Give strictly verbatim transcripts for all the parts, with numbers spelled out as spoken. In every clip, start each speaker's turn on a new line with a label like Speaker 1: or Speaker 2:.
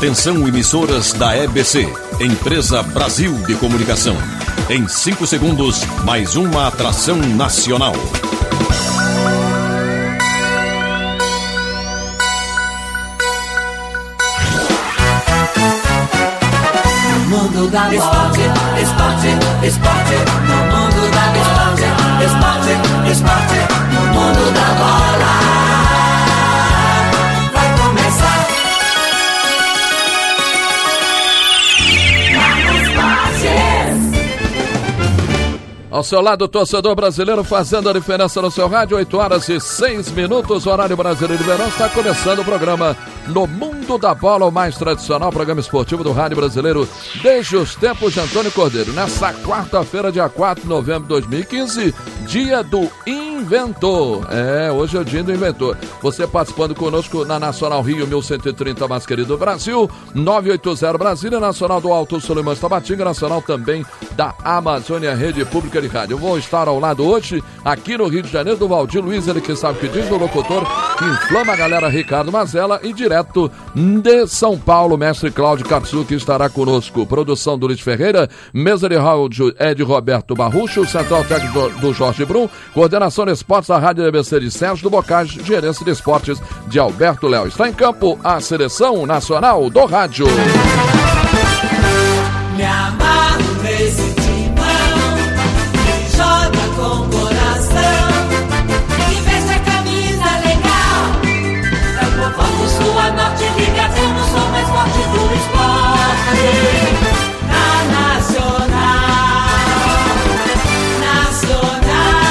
Speaker 1: Atenção, emissoras da E B C, Empresa Brasil de Comunicação. Em cinco segundos, mais uma atração nacional.
Speaker 2: No mundo da bola, esporte, esporte, esporte. No mundo da bola, esporte, esporte. No mundo da bola.
Speaker 3: Ao seu lado, torcedor brasileiro, fazendo a diferença no seu rádio, oito horas e seis minutos, horário brasileiro de verão. Está começando o programa No Mundo da Bola, o mais tradicional programa esportivo do rádio brasileiro desde os tempos de Antônio Cordeiro. Nessa quarta-feira, dia quatro de novembro de dois mil e quinze, dia do Inventor. É, hoje é o dia do Inventor. Você participando conosco na Nacional Rio mil cento e trinta, mais querido Brasil, nove oito zero Brasília, Nacional do Alto Solimões Tabatinga, Nacional também da Amazônia Rede Pública de Rádio. Eu vou estar ao lado hoje, aqui no Rio de Janeiro, do Valdir Luiz, ele que sabe o que diz, do locutor que inflama a galera, Ricardo Mazella, e direto de São Paulo, mestre Cláudio Katsu, que estará conosco. Produção do Luiz Ferreira, mesa de áudio é de Roberto Barrucho, central técnico do Jorge Brum, coordenação de esportes da Rádio E B C de Sérgio do Bocage, gerência de esportes de Alberto Léo. Está em campo a seleção nacional do rádio.
Speaker 2: Me amarro nesse timão, que joga com coração, que veste a camisa legal, da Povo do Sul a Norte, liga, eu sou mais forte do esporte, na Nacional, Nacional,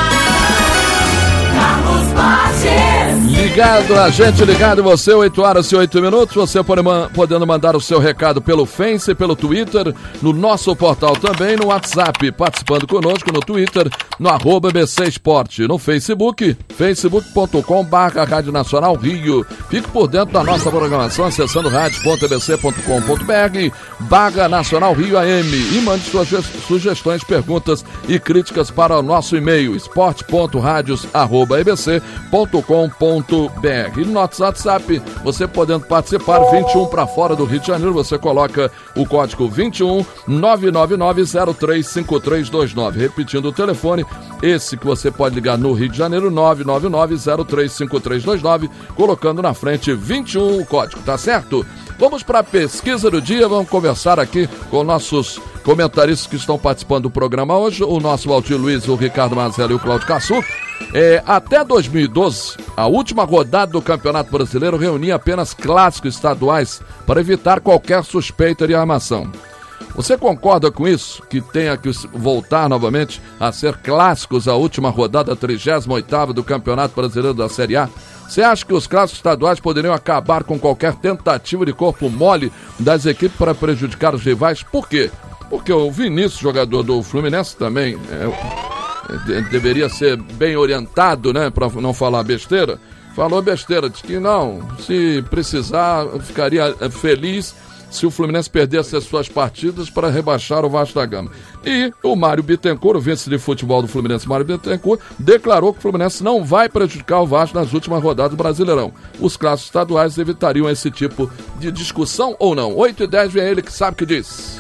Speaker 2: Carlos Bastos.
Speaker 3: Ligado, a gente ligado, você, oito horas e oito minutos, você pode, podendo mandar o seu recado pelo Face, pelo Twitter, no nosso portal também, no WhatsApp, participando conosco no Twitter, no arroba B C Esporte, no Facebook, facebook ponto com barra Rádio Nacional Rio. Fique por dentro da nossa programação, acessando rádio ponto e b c ponto com ponto b r, barra Nacional Rio A M, e mande suas sugestões, perguntas e críticas para o nosso e-mail, esporte ponto radios arroba e b c ponto com ponto b r. E no nosso WhatsApp, você podendo participar, vinte e um para fora do Rio de Janeiro, você coloca o código vinte e um, nove nove nove, zero três cinco três dois nove. Repetindo o telefone, esse que você pode ligar no Rio de Janeiro, nove nove nove, zero três cinco três dois nove, colocando na frente vinte e um o código, tá certo? Vamos para a pesquisa do dia, vamos conversar aqui com nossos comentaristas que estão participando do programa hoje, o nosso Valdir Luiz, o Ricardo Mazella e o Cláudio Katsu. É, até dois mil e doze, a última rodada do Campeonato Brasileiro reunia apenas clássicos estaduais para evitar qualquer suspeita de armação. Você concorda com isso? Que tenha que voltar novamente a ser clássicos a última rodada, a trigésima oitava do Campeonato Brasileiro da Série A? Você acha que os clássicos estaduais poderiam acabar com qualquer tentativa de corpo mole das equipes para prejudicar os rivais? Por quê? Porque o Vinícius, jogador do Fluminense, também é, deveria ser bem orientado, né, para não falar besteira. Falou besteira, disse que não, se precisar, ficaria feliz se o Fluminense perdesse as suas partidas para rebaixar o Vasco da Gama. E o Mário Bittencourt, o vice de futebol do Fluminense, Mário Bittencourt, declarou que o Fluminense não vai prejudicar o Vasco nas últimas rodadas do Brasileirão. Os clássicos estaduais evitariam esse tipo de discussão ou não? oito e dez, vem ele que sabe o que diz.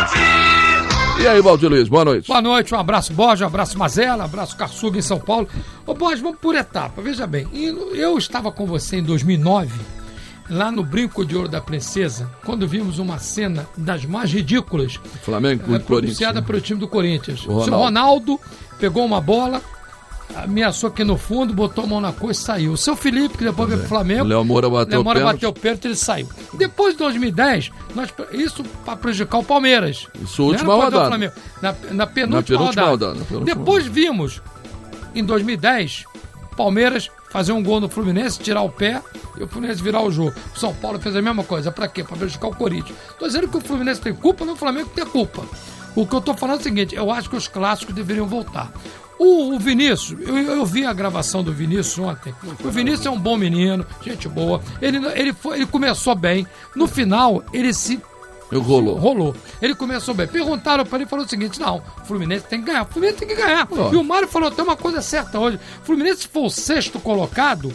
Speaker 3: E aí, Valdir Luiz, boa noite.
Speaker 4: Boa noite, um abraço, Borja, um abraço, Mazella, um abraço, Katsuga em São Paulo. Ô, Borja, vamos por etapa, veja bem. Eu estava com você em dois mil e nove, lá no Brinco de Ouro da Princesa, quando vimos uma cena das mais ridículas,
Speaker 3: Flamengo
Speaker 4: é, pronunciada pelo time do Corinthians.
Speaker 3: O
Speaker 4: o seu Ronaldo pegou uma bola, ameaçou aqui no fundo, botou a mão na coxa e saiu. O seu Felipe, que depois veio pro Flamengo,
Speaker 3: Léo Moura bateu
Speaker 4: Léo Moura
Speaker 3: o
Speaker 4: bateu o pênalti, ele saiu. Depois de dois mil e dez, nós, isso para prejudicar o Palmeiras.
Speaker 3: Isso, última rodada.
Speaker 4: Na, na,
Speaker 3: na
Speaker 4: penúltima,
Speaker 3: penúltima
Speaker 4: rodada.
Speaker 3: rodada. Na penúltima
Speaker 4: Depois vimos, em dois mil e dez, Palmeiras fazer um gol no Fluminense, tirar o pé e o Fluminense virar o jogo. O São Paulo fez a mesma coisa. Pra quê? Pra prejudicar o Corinthians. Tô dizendo que o Fluminense tem culpa, não o Flamengo tem culpa. O que eu tô falando é o seguinte, eu acho que os clássicos deveriam voltar. O, o Vinícius, eu, eu vi a gravação do Vinícius ontem. O Vinícius é um bom menino, gente boa. Ele, ele, foi, ele começou bem. No final, ele se...
Speaker 3: Rolou.
Speaker 4: Rolou. Ele começou bem. Perguntaram para ele e falou o seguinte: não, o Fluminense tem que ganhar. O Fluminense tem que ganhar. Oh. E o Mário falou: tem uma coisa certa hoje. O Fluminense, se for o sexto colocado,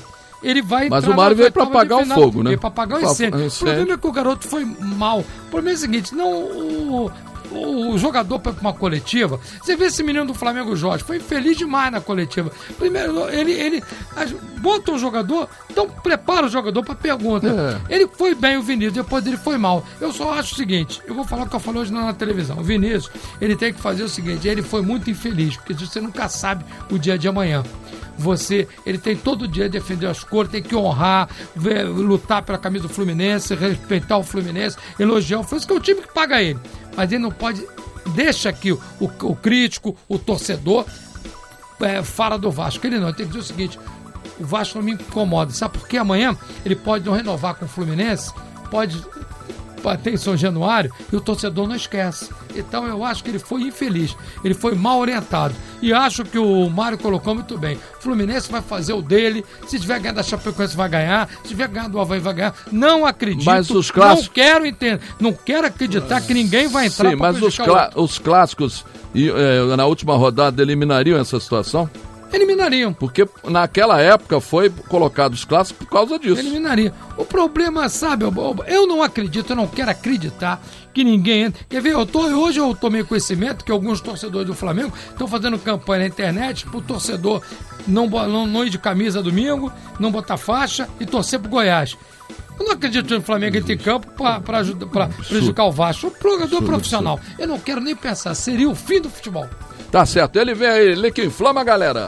Speaker 4: ele vai
Speaker 3: Mas
Speaker 4: entrar
Speaker 3: o Mário
Speaker 4: na
Speaker 3: veio pra
Speaker 4: oitava de
Speaker 3: apagar o
Speaker 4: final.
Speaker 3: fogo, né?
Speaker 4: Veio pra apagar o
Speaker 3: Pra-
Speaker 4: incêndio. O
Speaker 3: incêndio.
Speaker 4: problema é que o garoto foi mal. O problema é o seguinte, não o... O jogador para uma coletiva, você vê esse menino do Flamengo, Jorge, foi infeliz demais na coletiva. Primeiro, ele, ele as- bota o jogador, então prepara o jogador para pergunta.
Speaker 3: É.
Speaker 4: Ele foi bem, o Vinícius, depois ele foi mal. Eu só acho o seguinte, eu vou falar o que eu falei hoje na, na televisão. O Vinícius, ele tem que fazer o seguinte, ele foi muito infeliz, porque você nunca sabe o dia de amanhã. Você, ele tem todo dia defender as cores, tem que honrar, ver, lutar pela camisa do Fluminense, respeitar o Fluminense, elogiar o Fluminense, que é o time que paga ele. Mas ele não pode, deixa que o, o, o crítico, o torcedor, é, fala do Vasco. Ele não, ele tem que dizer o seguinte, o Vasco não me incomoda, sabe por quê? Amanhã ele pode não renovar com o Fluminense, pode bater em São Januário e o torcedor não esquece. Então eu acho que ele foi infeliz, ele foi mal orientado. E acho que o Mário colocou muito bem. O Fluminense vai fazer o dele, se tiver ganhado da Chapecoense vai ganhar, se tiver ganhado do Avaí vai ganhar. Não acredito,
Speaker 3: Mas os clássicos-
Speaker 4: não quero entender, não quero acreditar que ninguém vai entrar
Speaker 3: Sim,
Speaker 4: pra
Speaker 3: mas os,
Speaker 4: prejudicar o
Speaker 3: clá-
Speaker 4: outro.
Speaker 3: os clássicos e, é, na última rodada eliminariam essa situação?
Speaker 4: Eliminariam.
Speaker 3: Porque naquela época foi colocado os clássicos por causa disso.
Speaker 4: Eliminaria. O problema, sabe, eu, eu não acredito, eu não quero acreditar que ninguém entra. Quer ver, eu tô, hoje eu tomei conhecimento que alguns torcedores do Flamengo estão fazendo campanha na internet pro torcedor não, bo- não, não ir de camisa domingo, não botar faixa e torcer pro Goiás. Eu não acredito que o Flamengo entre em campo para ajudar, para prejudicar o Vasco. O jogador profissional. Eu não quero nem pensar, seria o fim do futebol.
Speaker 3: Tá certo, ele vem aí, ele que inflama, galera.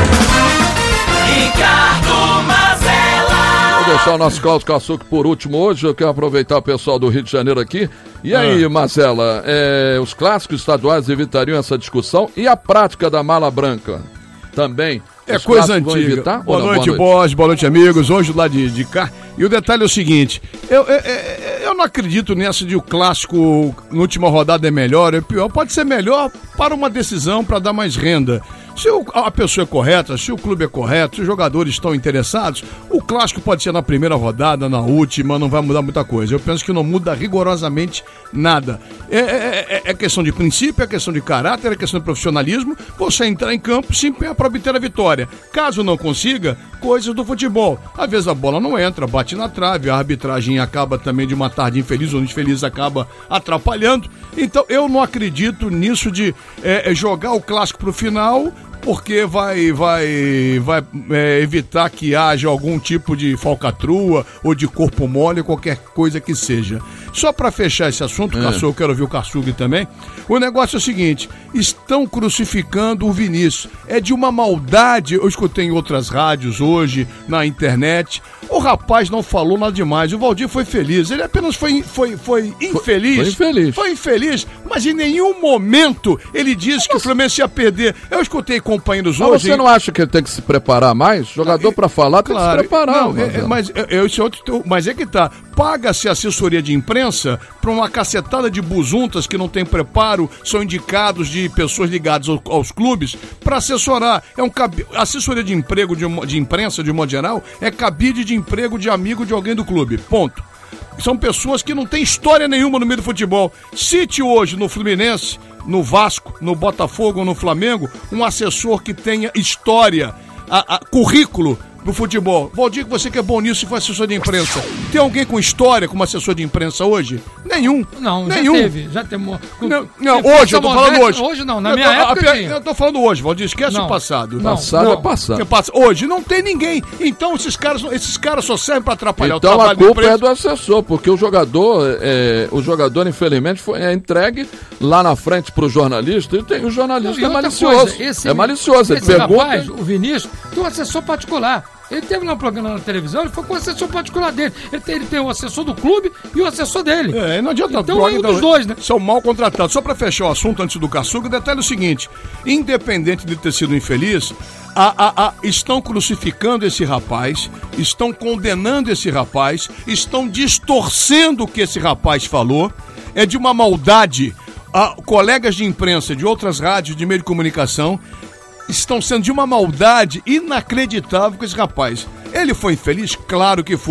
Speaker 2: Ricardo Mazella.
Speaker 3: Vou deixar o nosso Cláudio Caçuque por último hoje, eu quero aproveitar o pessoal do Rio de Janeiro aqui. E aí,
Speaker 5: Ah.
Speaker 3: Marcela, é, os clássicos estaduais evitariam essa discussão e a prática da mala branca também?
Speaker 5: É
Speaker 3: Os
Speaker 5: coisa
Speaker 3: clássicos vão
Speaker 5: antiga.
Speaker 3: evitar ou
Speaker 5: Boa
Speaker 3: não?
Speaker 5: noite, boss, boa noite, amigos. Hoje lá de, de cá. E o detalhe é o seguinte: eu, eu, eu, eu não acredito nessa de o clássico na última rodada é melhor, é pior. Pode ser melhor para uma decisão, para dar mais renda. Se o- a pessoa é correta, se o clube é correto, se os jogadores estão interessados, o clássico pode ser na primeira rodada, na última, não vai mudar muita coisa. Eu penso que não muda rigorosamente nada. É, é- é- é questão de princípio, é questão de caráter, é questão de profissionalismo. Você entrar em campo, se empenhar para obter a vitória. Caso não consiga, coisas do futebol. Às vezes a bola não entra, bate na trave, a arbitragem acaba também de uma tarde infeliz ou infeliz, acaba atrapalhando. Então eu não acredito nisso de é, é, jogar o clássico pro final, porque vai, vai, vai é, evitar que haja algum tipo de falcatrua ou de corpo mole, qualquer coisa que seja. Só para fechar esse assunto,
Speaker 3: É.
Speaker 5: Caçu, eu quero ouvir o Kassug também. O negócio é o seguinte: estão crucificando o Vinícius. É de uma maldade. Eu escutei em outras rádios hoje, na internet. O rapaz não falou nada demais. O Valdir foi feliz. Ele apenas foi, foi, foi infeliz.
Speaker 3: foi infeliz.
Speaker 5: Foi infeliz, mas em nenhum momento ele disse que o Fluminense ia perder. Eu escutei companheiros
Speaker 3: Mas
Speaker 5: hoje.
Speaker 3: você não acha que ele tem que se preparar mais? Jogador pra falar tem que se preparar.
Speaker 5: Não, é- é-
Speaker 3: Marcelo.
Speaker 5: mas, é- é esse outro, teu- mas é que tá. Paga-se assessoria de imprensa para uma cacetada de buzuntas que não tem preparo, são indicados de pessoas ligadas ao- aos clubes para assessorar. É um cabi- assessoria de emprego de, uma- de imprensa, de modo geral, é cabide de emprego de amigo de alguém do clube. Ponto. São pessoas que não têm história nenhuma no meio do futebol. Cite hoje no Fluminense, no Vasco, no Botafogo ou no Flamengo, um assessor que tenha história, a- a- currículo no futebol. Valdir, que você que é bom nisso e foi assessor de imprensa. Tem alguém com história como assessor de imprensa hoje? Nenhum.
Speaker 4: Não,
Speaker 5: Nenhum.
Speaker 4: já teve, já teve.
Speaker 5: Não, não, hoje, eu tô falando hoje.
Speaker 4: Hoje não, na
Speaker 5: Eu
Speaker 4: minha
Speaker 5: tô- a-
Speaker 4: época
Speaker 5: a-
Speaker 4: tinha.
Speaker 5: Eu tô falando hoje, Valdir, esquece
Speaker 4: Não.
Speaker 5: o passado.
Speaker 4: Não.
Speaker 3: Passado
Speaker 4: não.
Speaker 3: é passado.
Speaker 5: Que passa- Hoje não tem ninguém. Então esses caras, esses caras só servem para atrapalhar
Speaker 3: Então
Speaker 5: o
Speaker 3: a
Speaker 5: trabalho da
Speaker 3: culpa
Speaker 5: imprensa.
Speaker 3: é do assessor, porque o jogador, é, o jogador infelizmente foi é entregue lá na frente pro jornalista e tem, o jornalista
Speaker 4: E
Speaker 3: é
Speaker 4: outra
Speaker 3: malicioso.
Speaker 4: coisa, esse-
Speaker 3: é malicioso, ele
Speaker 4: esse
Speaker 3: pergunta.
Speaker 4: rapaz, o Vinícius, tem um assessor particular. Ele teve um programa na televisão, ele foi com o assessor particular dele. Ele tem, ele tem o assessor do clube e o assessor dele.
Speaker 5: É, não adianta.
Speaker 4: Então
Speaker 5: droga,
Speaker 4: é um dos dois, né?
Speaker 5: São mal contratados. Só para fechar o assunto antes do Kassug, o detalhe é o seguinte: independente de ter sido infeliz, a, a, a, estão crucificando esse rapaz, estão condenando esse rapaz, estão distorcendo o que esse rapaz falou. É de uma maldade. A, colegas de imprensa de outras rádios de meio de comunicação estão sendo de uma maldade inacreditável com esse rapaz. Ele foi infeliz? Claro que foi.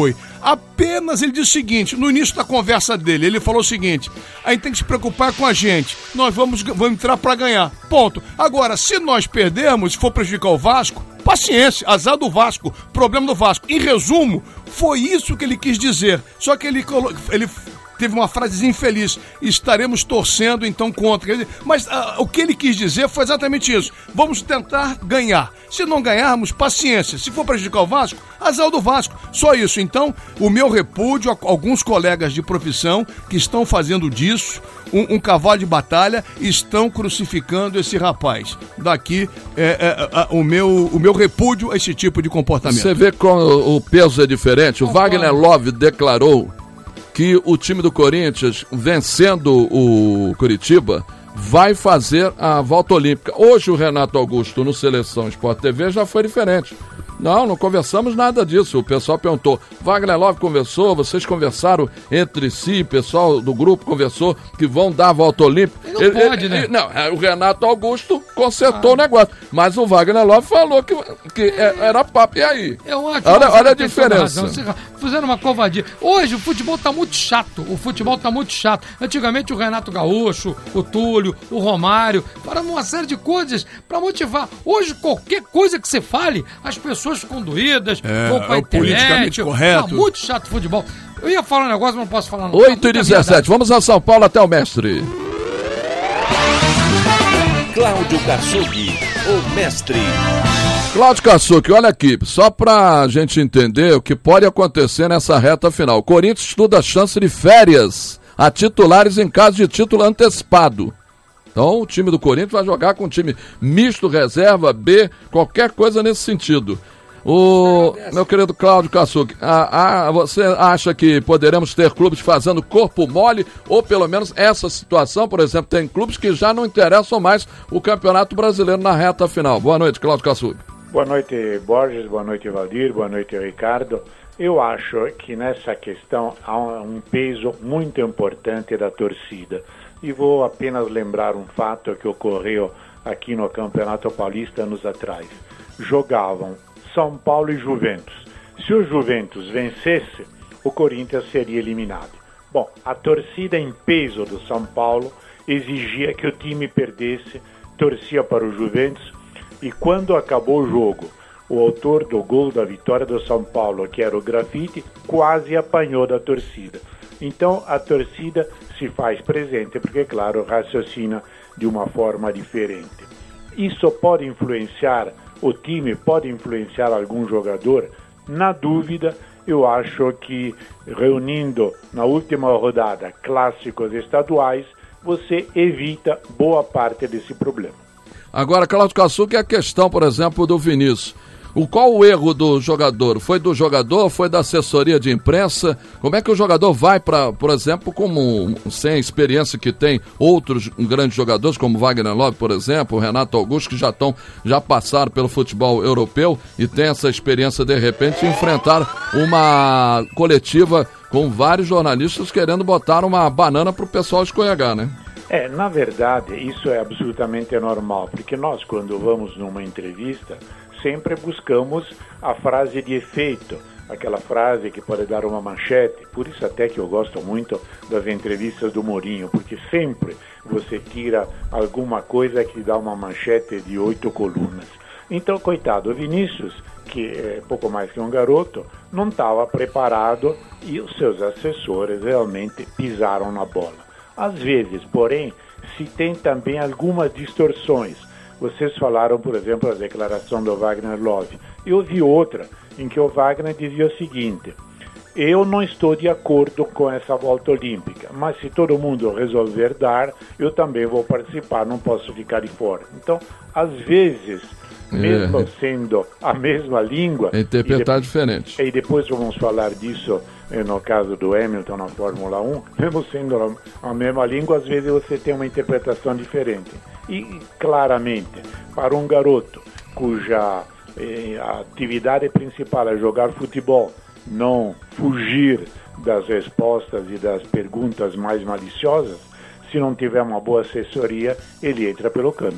Speaker 5: Apenas ele disse o seguinte, no início da conversa dele, ele falou o seguinte, a gente tem que se preocupar com a gente, nós vamos, vamos entrar para ganhar, ponto. Agora, se nós perdermos, se for prejudicar o Vasco, paciência, azar do Vasco, problema do Vasco. Em resumo, foi isso que ele quis dizer, só que ele, ele teve uma frase infeliz, estaremos torcendo então contra. Mas uh, o que ele quis dizer foi exatamente isso, vamos tentar ganhar. Se não ganharmos, paciência. Se for prejudicar o Vasco, azar do Vasco. Só isso. Então, o meu repúdio a alguns colegas de profissão que estão fazendo disso um, um cavalo de batalha, estão crucificando esse rapaz. Daqui é, é, é, o, meu, o meu repúdio a esse tipo de comportamento.
Speaker 3: Você vê como o peso é diferente. O Wagner Love declarou que o time do Corinthians, vencendo o Curitiba, vai fazer a volta olímpica. Hoje o Renato Augusto no Seleção Sport T V já foi diferente. Não, não conversamos nada disso. O pessoal perguntou, Wagner Love conversou, vocês conversaram entre si, o pessoal do grupo conversou que vão dar a volta olímpica.
Speaker 4: Não
Speaker 3: ele,
Speaker 4: pode,
Speaker 3: ele,
Speaker 4: né?
Speaker 3: Ele, não, o Renato Augusto consertou ah. o negócio, mas o Wagner Love falou que, que era papo. E aí?
Speaker 4: Eu acho
Speaker 3: olha olha a
Speaker 4: tem
Speaker 3: diferença.
Speaker 4: Vocês fizeram uma covardia. Hoje o futebol tá muito chato. O futebol tá muito chato. Antigamente o Renato Gaúcho, o Túlio, o Romário, falaram uma série de coisas pra motivar. Hoje qualquer coisa que você fale, as pessoas ficam doídas,
Speaker 5: é,
Speaker 4: vão pra
Speaker 5: é
Speaker 4: internet.
Speaker 5: politicamente correto.
Speaker 4: Tá muito chato o futebol. Eu ia falar um negócio, mas não posso falar.
Speaker 3: oito e dezessete, vamos a São Paulo até o mestre.
Speaker 1: Cláudio Kassug, o mestre.
Speaker 3: Cláudio Kassug, olha aqui, só pra gente entender o que pode acontecer nessa reta final. O Corinthians estuda a chance de férias a titulares em caso de título antecipado. Então o time do Corinthians vai jogar com um time misto, reserva, B, qualquer coisa nesse sentido. O meu querido Cláudio Kassug, a, a, você acha que poderemos ter clubes fazendo corpo mole, ou pelo menos essa situação, por exemplo, tem clubes que já não interessam mais o Campeonato Brasileiro na reta final. Boa noite, Cláudio Kassug.
Speaker 6: Boa noite, Borges, boa noite, Valdir, boa noite, Ricardo. Eu acho que nessa questão há um peso muito importante da torcida. E vou apenas lembrar um fato que ocorreu aqui no Campeonato Paulista anos atrás. Jogavam São Paulo e Juventus. Se o Juventus vencesse, o Corinthians seria eliminado. Bom, a torcida em peso do São Paulo exigia que o time perdesse, torcia para o Juventus, e quando acabou o jogo, o autor do gol da vitória do São Paulo, que era o Grafite, quase apanhou da torcida. Então a torcida se faz presente porque, claro, raciocina de uma forma diferente. Isso pode influenciar o time, pode influenciar algum jogador? Na dúvida, eu acho que reunindo na última rodada clássicos estaduais, você evita boa parte desse problema.
Speaker 3: Agora, Cláudio Kassug, é a questão, por exemplo, do Vinícius. O, qual o erro do jogador? Foi do jogador? Foi da assessoria de imprensa? Como é que o jogador vai para, por exemplo, como sem a experiência que tem outros grandes jogadores, como Wagner Love, por exemplo, o Renato Augusto, que já, tão, já passaram pelo futebol europeu e tem essa experiência, de repente, de enfrentar uma coletiva com vários jornalistas querendo botar uma banana para o pessoal escorregar, né?
Speaker 6: É, na verdade, isso é absolutamente normal, porque nós, quando vamos numa entrevista, sempre buscamos a frase de efeito, aquela frase que pode dar uma manchete. Por isso até que eu gosto muito das entrevistas do Mourinho, porque sempre você tira alguma coisa que dá uma manchete de oito colunas. Então, coitado, o Vinícius, que é pouco mais que um garoto, não estava preparado e os seus assessores realmente pisaram na bola. Às vezes, porém, se tem também algumas distorções. Vocês falaram, por exemplo, da declaração do Wagner Love. Eu vi outra em que o Wagner dizia o seguinte: eu não estou de acordo com essa volta olímpica, mas se todo mundo resolver dar, eu também vou participar, não posso ficar de fora. Então, às vezes, mesmo é. sendo a mesma língua...
Speaker 3: É interpretar
Speaker 6: e de...
Speaker 3: diferente.
Speaker 6: E depois vamos falar disso no caso do Hamilton na Fórmula um, mesmo sendo a mesma língua, às vezes você tem uma interpretação diferente. E, claramente, para um garoto cuja eh, atividade principal é jogar futebol, não fugir das respostas e das perguntas mais maliciosas, se não tiver uma boa assessoria, ele entra pelo cano.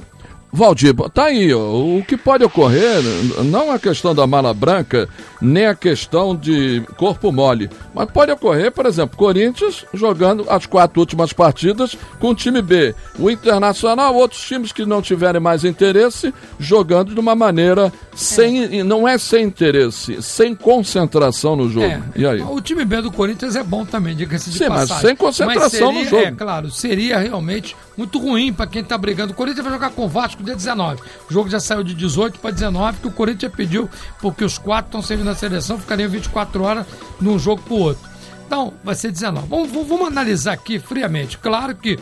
Speaker 3: Valdir, tá aí, ó, o que pode ocorrer não é a questão da mala branca, nem a questão de corpo mole, mas pode ocorrer, por exemplo, Corinthians jogando as quatro últimas partidas com o time B, o Internacional, outros times que não tiverem mais interesse, jogando de uma maneira sem, é. não é sem interesse, sem concentração no jogo. É. E aí?
Speaker 4: O time B do Corinthians é bom também, diga-se de
Speaker 3: Sim,
Speaker 4: passagem.
Speaker 3: mas sem concentração
Speaker 4: mas seria,
Speaker 3: no jogo.
Speaker 4: É, claro, seria realmente muito ruim para quem tá brigando. O Corinthians vai jogar com o Vasco dia dezenove. O jogo já saiu de dezoito para dezenove, que o Corinthians pediu, porque os quatro estão servindo na seleção, ficariam vinte e quatro horas num jogo pro outro. Então, vai ser dezenove. Vamos, vamos analisar aqui friamente. Claro que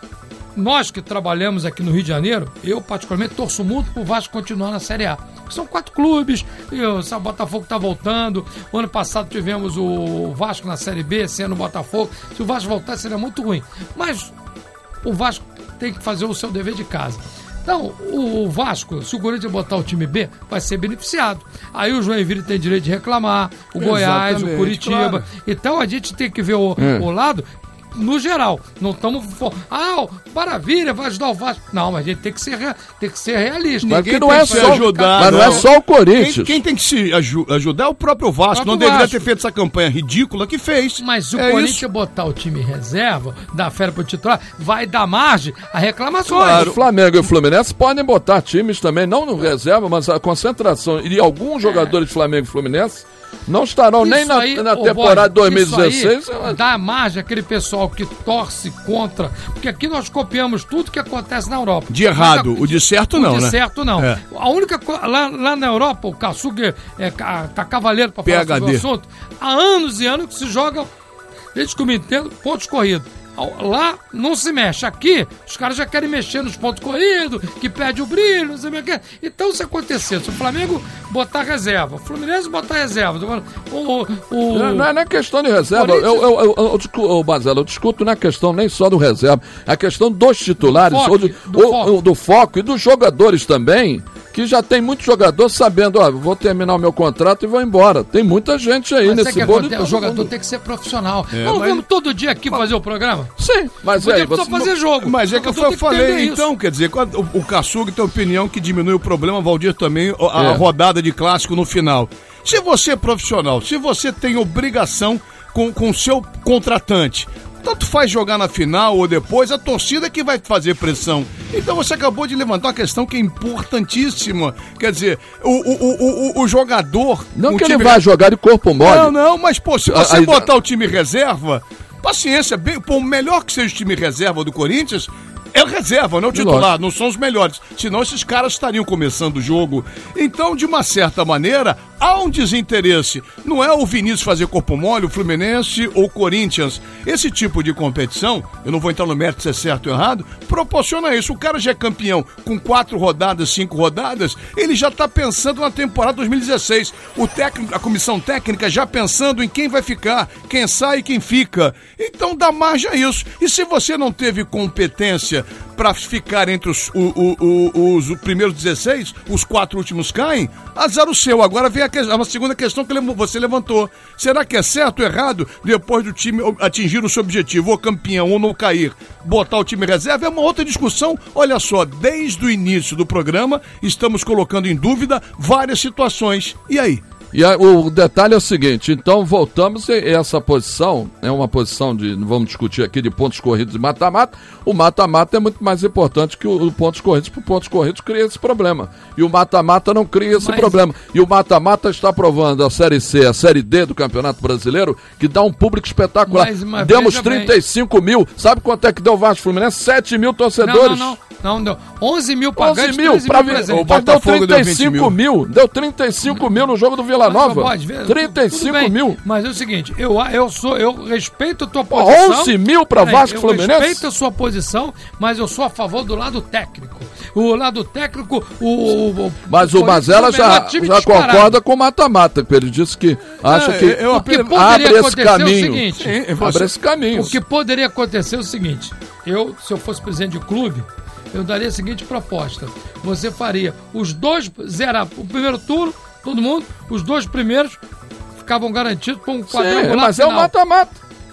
Speaker 4: nós que trabalhamos aqui no Rio de Janeiro, eu particularmente torço muito pro Vasco continuar na Série A. São quatro clubes, e o Botafogo tá voltando. O ano passado tivemos o Vasco na Série B, esse ano o Botafogo. Se o Vasco voltar, seria muito ruim. Mas o Vasco tem que fazer o seu dever de casa. Então, o Vasco, se o Corinthians botar o time B, vai ser beneficiado. Aí o Joinville tem direito de reclamar, o Goiás, o Curitiba. Claro. Então a gente tem que ver o, é. o lado no geral. Não estamos... Ah, maravilha, vai ajudar o Vasco. Não, mas a gente tem que ser, tem que ser realista.
Speaker 3: Mas que não é só ajudar, mas não é só o Corinthians.
Speaker 5: Quem, quem tem que se aju- ajudar é o próprio Vasco. O próprio não deveria Vasco. ter feito essa campanha ridícula que fez.
Speaker 4: Mas se o
Speaker 5: é
Speaker 4: Corinthians
Speaker 5: isso.
Speaker 4: botar o time reserva, dar fera pro titular, vai dar margem a reclamações.
Speaker 3: Claro. O Flamengo e o Fluminense podem botar times também, não no reserva, mas a concentração. E alguns jogadores é. de Flamengo e Fluminense não estarão isso nem na, aí, na temporada dois mil e dezesseis.
Speaker 4: Isso aí dá margem àquele pessoal que torce contra, porque aqui nós copiamos tudo que acontece na Europa.
Speaker 5: De errado, Mas, o de certo não,
Speaker 4: o de
Speaker 5: né?
Speaker 4: De certo não. É. A única coisa, lá, lá na Europa, o Kaçuga é, tá cavaleiro para falar sobre o assunto, há anos e anos que se joga, desde que eu me entendo, pontos corridos. Lá não se mexe. Aqui, os caras já querem mexer nos pontos corridos, que perde o brilho, não sei o que. Então, se acontecer, se o Flamengo botar reserva, o Fluminense botar reserva, o... o, o
Speaker 3: não, não é nem questão de reserva. Eu, eu, eu, eu, eu, Basela, eu discuto na questão nem só do reserva, a questão dos titulares, do foco, ou de, do, ou, foco. do foco e dos jogadores também, que já tem muito jogador sabendo, ó, vou terminar o meu contrato e vou embora. Tem muita gente aí
Speaker 4: mas
Speaker 3: nesse
Speaker 4: é
Speaker 3: bolo.
Speaker 4: O jogador
Speaker 3: mundo.
Speaker 4: tem que ser profissional.
Speaker 5: É,
Speaker 4: Nós
Speaker 5: mas...
Speaker 4: vamos todo dia aqui mas... fazer o programa?
Speaker 3: Sim, mas é aí,
Speaker 4: você... fazer jogo.
Speaker 5: Mas é que eu, eu falei, então, quer dizer, o, o Kaçuga tem a opinião que diminui o problema, Valdir também, a, é. a rodada de clássico no final. Se você é profissional, se você tem obrigação com o seu contratante, tanto faz jogar na final ou depois, a torcida que vai fazer pressão. Então você acabou de levantar uma questão que é importantíssima. Quer dizer, o, o, o, o, o jogador...
Speaker 3: Não que
Speaker 5: time...
Speaker 3: ele vai jogar de corpo mole.
Speaker 5: Não, não, mas pô, se você
Speaker 3: a, a...
Speaker 5: botar o time reserva, paciência, bem, pô, melhor que seja o time reserva do Corinthians... É o reserva, não é o titular, não são os melhores. Senão esses caras estariam começando o jogo. Então, de uma certa maneira, há um desinteresse. Não é o Vinícius fazer corpo mole, o Fluminense ou o Corinthians. Esse tipo de competição, eu não vou entrar no mérito se é certo ou errado, proporciona isso. O cara já é campeão com quatro rodadas, cinco rodadas, ele já está pensando na temporada dois mil e dezesseis. O técnico, a comissão técnica já pensando em quem vai ficar, quem sai e quem fica. Então dá margem a isso. E se você não teve competência para ficar entre os, o, o, o, os primeiros dezesseis, os quatro últimos caem, azar o seu. Agora vem a, que, a segunda questão que você levantou. Será que é certo ou errado, depois do time atingir o seu objetivo, ou campeão, ou não cair, botar o time reserva? É uma outra discussão. Olha só, desde o início do programa, estamos colocando em dúvida várias situações. E aí?
Speaker 3: E a, o detalhe é o seguinte, então voltamos, e essa posição é uma posição de, vamos discutir aqui, de pontos corridos e mata-mata. O mata-mata é muito mais importante que o, o pontos corridos, porque pontos corridos cria esse problema. E o mata-mata não cria esse Mas... problema. E o mata-mata está provando a Série C, a Série D do Campeonato Brasileiro, que dá um público espetacular. Mas, Demos trinta e cinco bem. mil, sabe quanto é que deu o Vasco Fluminense? sete mil torcedores.
Speaker 4: Não, não, não. Não, deu onze mil pagantes,
Speaker 3: onze mil, pra mil
Speaker 4: presentes.
Speaker 3: O Botafogo deu trinta e cinco mil. Deu trinta e cinco mil no jogo do Vila Nova.
Speaker 4: Pode ver,
Speaker 3: trinta e cinco mil.
Speaker 4: Mas é o seguinte, eu, eu, sou, eu respeito a tua posição.
Speaker 3: onze mil pra Vasco Fluminense?
Speaker 4: Eu respeito a sua posição, mas eu sou a favor do lado técnico. O lado técnico, o... o
Speaker 3: mas o, o Mazella já, já concorda com o mata-mata, que ele disse que acha é, que
Speaker 4: eu,
Speaker 3: eu, abre esse caminho. O seguinte, abre esse caminho.
Speaker 4: O que poderia acontecer é o seguinte, eu, se eu fosse presidente de clube, eu daria a seguinte proposta. Você faria os dois, zerar o primeiro turno, todo mundo, os dois primeiros ficavam garantidos para um quadrangular
Speaker 3: Sim, mas
Speaker 4: final.
Speaker 3: é o mata-mata.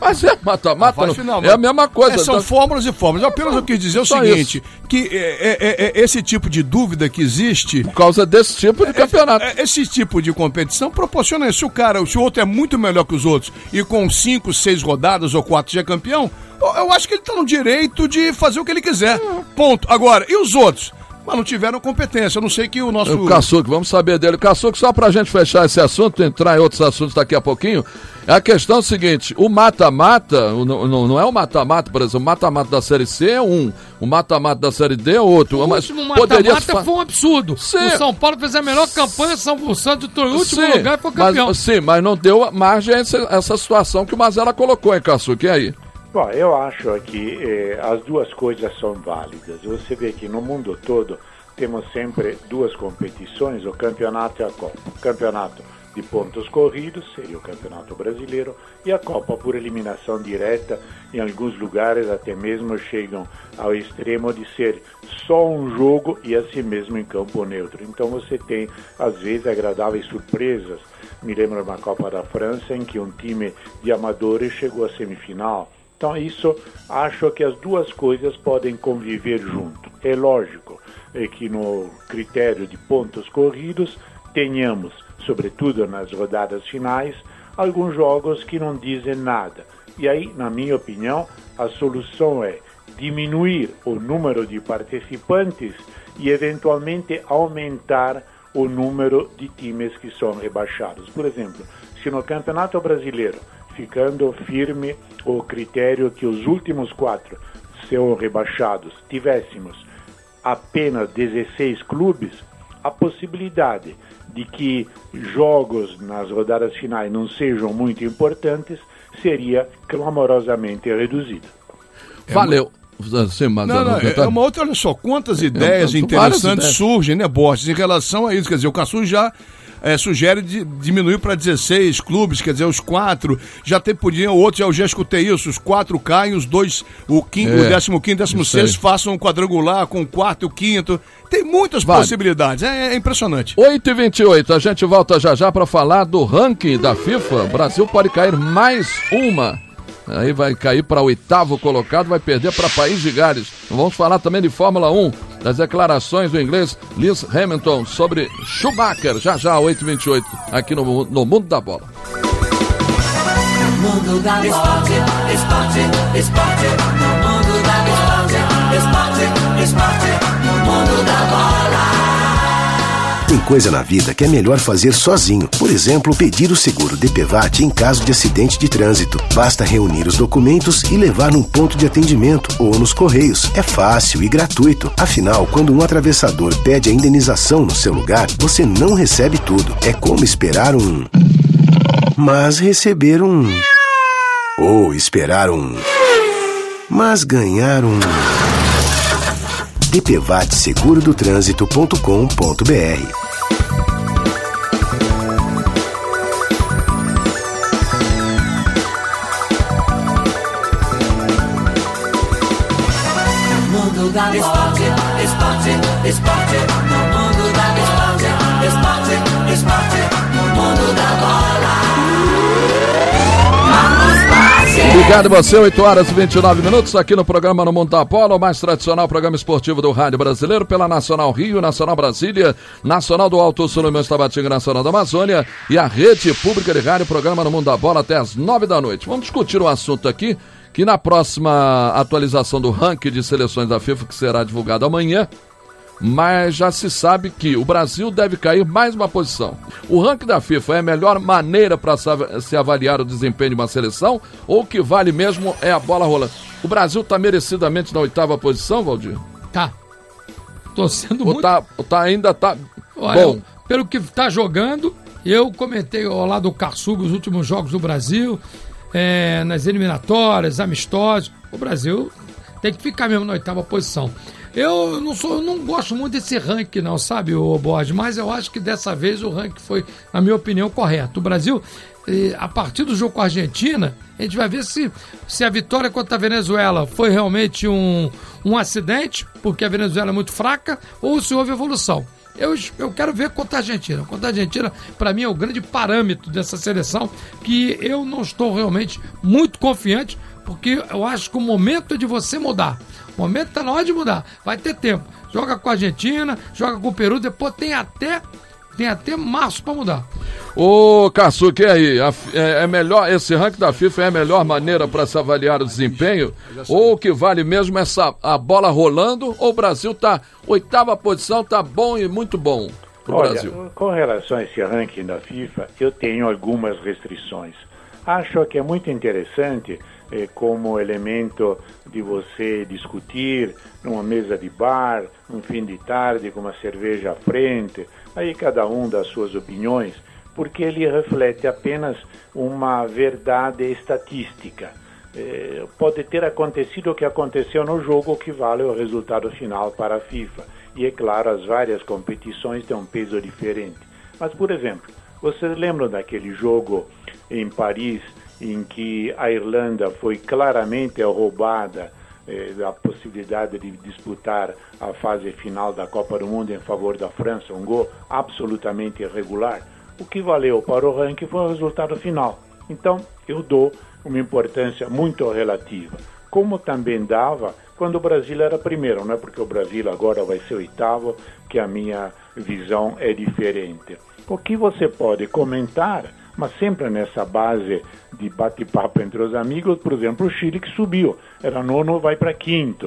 Speaker 3: Mas é mata-mata,
Speaker 5: fase final,
Speaker 3: é a mesma coisa.
Speaker 5: É, são
Speaker 3: então...
Speaker 5: fórmulas e fórmulas. Apenas eu quis dizer o
Speaker 3: Só
Speaker 5: seguinte,
Speaker 3: isso.
Speaker 5: que é, é, é, esse tipo de dúvida que existe...
Speaker 3: Por causa desse tipo de campeonato.
Speaker 5: É, esse tipo de competição proporciona isso. Se o cara, se o outro é muito melhor que os outros e com cinco, seis rodadas ou quatro já é campeão, eu acho que ele tá no direito de fazer o que ele quiser. Ponto. Agora, e os outros? Mas não tiveram competência. Eu não sei que o nosso...
Speaker 3: O Cassucco, vamos saber dele. Cassucco, só pra gente fechar esse assunto, entrar em outros assuntos daqui a pouquinho, a questão é a seguinte, o mata-mata, não, não é o mata-mata, por exemplo, o mata-mata da Série C é um, o mata-mata da Série D é outro.
Speaker 4: O
Speaker 3: mas
Speaker 4: último mata-mata foi um absurdo.
Speaker 3: Sim.
Speaker 4: O São Paulo fez a melhor campanha, São Santos entrou em último
Speaker 3: sim,
Speaker 4: lugar e foi campeão.
Speaker 3: Mas, sim, mas não deu margem a essa, essa situação que o Mazella colocou, hein, Cassucco? E aí?
Speaker 6: Bom, eu acho que eh, as duas coisas são válidas. Você vê que no mundo todo temos sempre duas competições, o campeonato e a Copa. O campeonato de pontos corridos seria o Campeonato Brasileiro e a Copa por eliminação direta, em alguns lugares até mesmo chegam ao extremo de ser só um jogo e assim mesmo em campo neutro. Então você tem, às vezes, agradáveis surpresas. Me lembro de uma Copa da França em que um time de amadores chegou à semifinal. Então isso, acho que as duas coisas podem conviver junto. É lógico é que no critério de pontos corridos tenhamos, sobretudo nas rodadas finais, alguns jogos que não dizem nada. E aí, na minha opinião, a solução é diminuir o número de participantes e eventualmente aumentar o número de times que são rebaixados. Por exemplo, se no Campeonato Brasileiro, ficando firme o critério que os últimos quatro são rebaixados, tivéssemos apenas dezesseis clubes, a possibilidade de que jogos nas rodadas finais não sejam muito importantes seria clamorosamente reduzida.
Speaker 3: Valeu. Sim, mas
Speaker 5: não, não, é uma outra, olha só, quantas ideias interessantes ideias. surgem, né, Borges, em relação a isso. Quer dizer, o Cassucco já é, sugere de diminuir para dezesseis clubes, quer dizer, os quatro, já tem, podiam, outros, eu já escutei isso, os quatro caem, os dois, o, quinto, é, o décimo quinto, décimo sexto façam um quadrangular com o quarto e o quinto. Tem muitas vale. possibilidades, é, é impressionante.
Speaker 3: oito e vinte e oito, a gente volta já já para falar do ranking da FIFA. O Brasil pode cair mais uma. Aí vai cair para o oitavo colocado, vai perder para País de Gales. Vamos falar também de Fórmula um, das declarações do inglês Lewis Hamilton sobre Schumacher, já já, oito e vinte e oito, aqui no, no Mundo da Bola.
Speaker 2: Mundo da Bola, esporte, esporte, esporte, no mundo da bola, esporte, esporte, no mundo da bola.
Speaker 7: Tem coisa na vida que é melhor fazer sozinho. Por exemplo, pedir o seguro D P V A T em caso de acidente de trânsito. Basta reunir os documentos e levar num ponto de atendimento ou nos correios. É fácil e gratuito. Afinal, quando um atravessador pede a indenização no seu lugar, você não recebe tudo. É como esperar um... mas receber um... ou esperar um... mas ganhar um... D P V A T seguro do trânsito ponto com ponto b r.
Speaker 2: Mundo da bola, esporte, esporte, esporte, no mundo da bola, esporte, esporte, no mundo da bola.
Speaker 3: Obrigado você, oito horas e vinte e nove minutos, aqui no programa No Mundo da Bola, o mais tradicional programa esportivo do rádio brasileiro, pela Nacional Rio, Nacional Brasília, Nacional do Alto Sul, Tabatinga, Nacional da Amazônia e a Rede Pública de Rádio, programa No Mundo da Bola até as nove da noite. Vamos discutir um assunto aqui, que na próxima atualização do ranking de seleções da FIFA, que será divulgado amanhã, mas já se sabe que o Brasil deve cair mais uma posição. O ranking da FIFA é a melhor maneira para se avaliar o desempenho de uma seleção ou o que vale mesmo é a bola rolando? O Brasil está merecidamente na oitava posição, Valdir?
Speaker 4: Tá. Tô sendo
Speaker 3: ou
Speaker 4: muito...
Speaker 3: Tá, tá, ainda tá
Speaker 4: Olha,
Speaker 3: bom.
Speaker 4: Pelo que tá jogando, eu comentei ao lado do Cassucco os últimos jogos do Brasil, é, nas eliminatórias, amistosos. O Brasil tem que ficar mesmo na oitava posição. Eu não sou, eu não gosto muito desse ranking não, sabe, o Borges, mas eu acho que dessa vez o ranking foi, na minha opinião, correto. O Brasil, a partir do jogo com a Argentina, a gente vai ver se, se a vitória contra a Venezuela foi realmente um, um acidente, porque a Venezuela é muito fraca, ou se houve evolução. Eu, eu quero ver contra a Argentina. Contra a Argentina, para mim, é o grande parâmetro dessa seleção, que eu não estou realmente muito confiante, porque eu acho que o momento é de você mudar. O momento está na hora de mudar. Vai ter tempo. Joga com a Argentina, joga com o Peru, depois tem até, tem até março para mudar.
Speaker 3: Ô, Cassuque, e aí? A, é, é melhor, esse ranking da FIFA é a melhor maneira para se avaliar o desempenho? Ou o que vale mesmo é essa, a bola rolando? Ou o Brasil tá oitava posição, tá bom e muito bom pro
Speaker 6: Olha,
Speaker 3: Brasil?
Speaker 6: Com relação a esse ranking da FIFA, eu tenho algumas restrições. Acho que é muito interessante eh, como elemento de você discutir numa mesa de bar, um fim de tarde com uma cerveja à frente, aí cada um dá suas opiniões, porque ele reflete apenas uma verdade estatística. Eh, pode ter acontecido o que aconteceu no jogo, que vale o resultado final para a FIFA. E é claro, as várias competições têm um peso diferente. Mas, por exemplo, vocês lembram daquele jogo em Paris, em que a Irlanda foi claramente roubada eh, da possibilidade de disputar a fase final da Copa do Mundo em favor da França, um gol absolutamente irregular? O que valeu para o ranking foi o resultado final. Então, eu dou uma importância muito relativa, como também dava quando o Brasil era primeiro, não é porque o Brasil agora vai ser oitavo que a minha visão é diferente. O que você pode comentar, mas sempre nessa base de bate-papo entre os amigos, por exemplo, o Chile que subiu, era nono, vai para quinto.